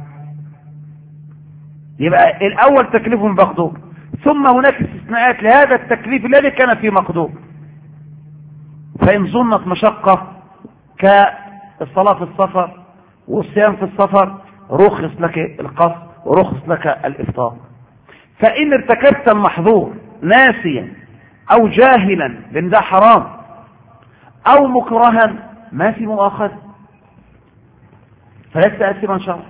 [SPEAKER 1] يبقى الأول تكليف بمقدور، ثم هناك استثناءات لهذا التكليف الذي كان في مقدور. فإن ظنت مشقة كالصلاة في السفر والصيام في السفر رخص لك القصر ورخص لك الإفطار. فإن ارتكبت المحظور ناسيا أو جاهلا لأن ده حرام أو مكرها ما في مؤاخذة، فلست آثما شرعا.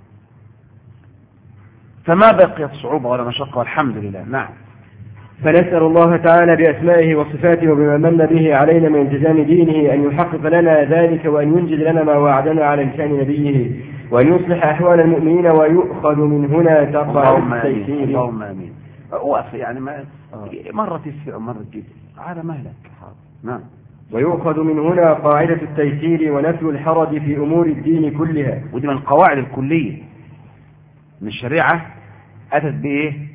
[SPEAKER 1] فما بقيت صعوبة ولا مشقة والحمد لله. نعم.
[SPEAKER 2] فنسأل الله تعالى بأسمائه وصفاته وبما من به علينا من التزام دينه أن يحقق لنا ذلك، وأن ينجز لنا ما وعدنا على لسان نبيه، وأن يصلح أحوال المؤمنين، ويؤخذ من هنا تقع التيسير.
[SPEAKER 1] اللهم آمين. وقف يعني مرة تسفع ومرة تجد على مهلك. نعم.
[SPEAKER 2] ويؤخذ من هنا قاعدة التيسير ونفي الحرج في أمور الدين كلها،
[SPEAKER 1] ودي من القواعد الكلية من الشريعة، أتت بإيه؟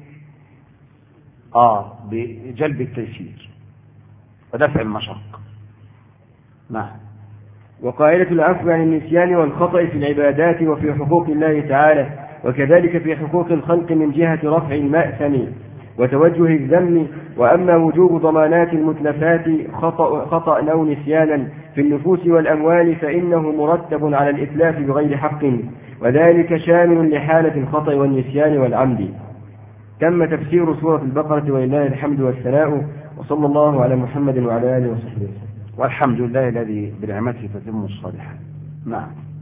[SPEAKER 1] بجلب التيسير ودفع المشق. نعم.
[SPEAKER 2] وقاعدة العفو عن النسيان والخطأ في العبادات وفي حقوق الله تعالى، وكذلك في حقوق الخلق من جهة رفع المأثم وتوجه الذم وأما وجوب ضمانات المتلفات خطأ أو نسيانا في النفوس والأموال فإنه مرتب على الإتلاف بغير حق، وذلك شامل لحالة الخطأ والنسيان والعمد. تم تفسير سورة البقرة ولله الحمد والثناء، وصلى الله على محمد وعلى آله وصحبه وسلم.
[SPEAKER 1] والحمد لله الذي بنعمته تتم الصالحات. نعم.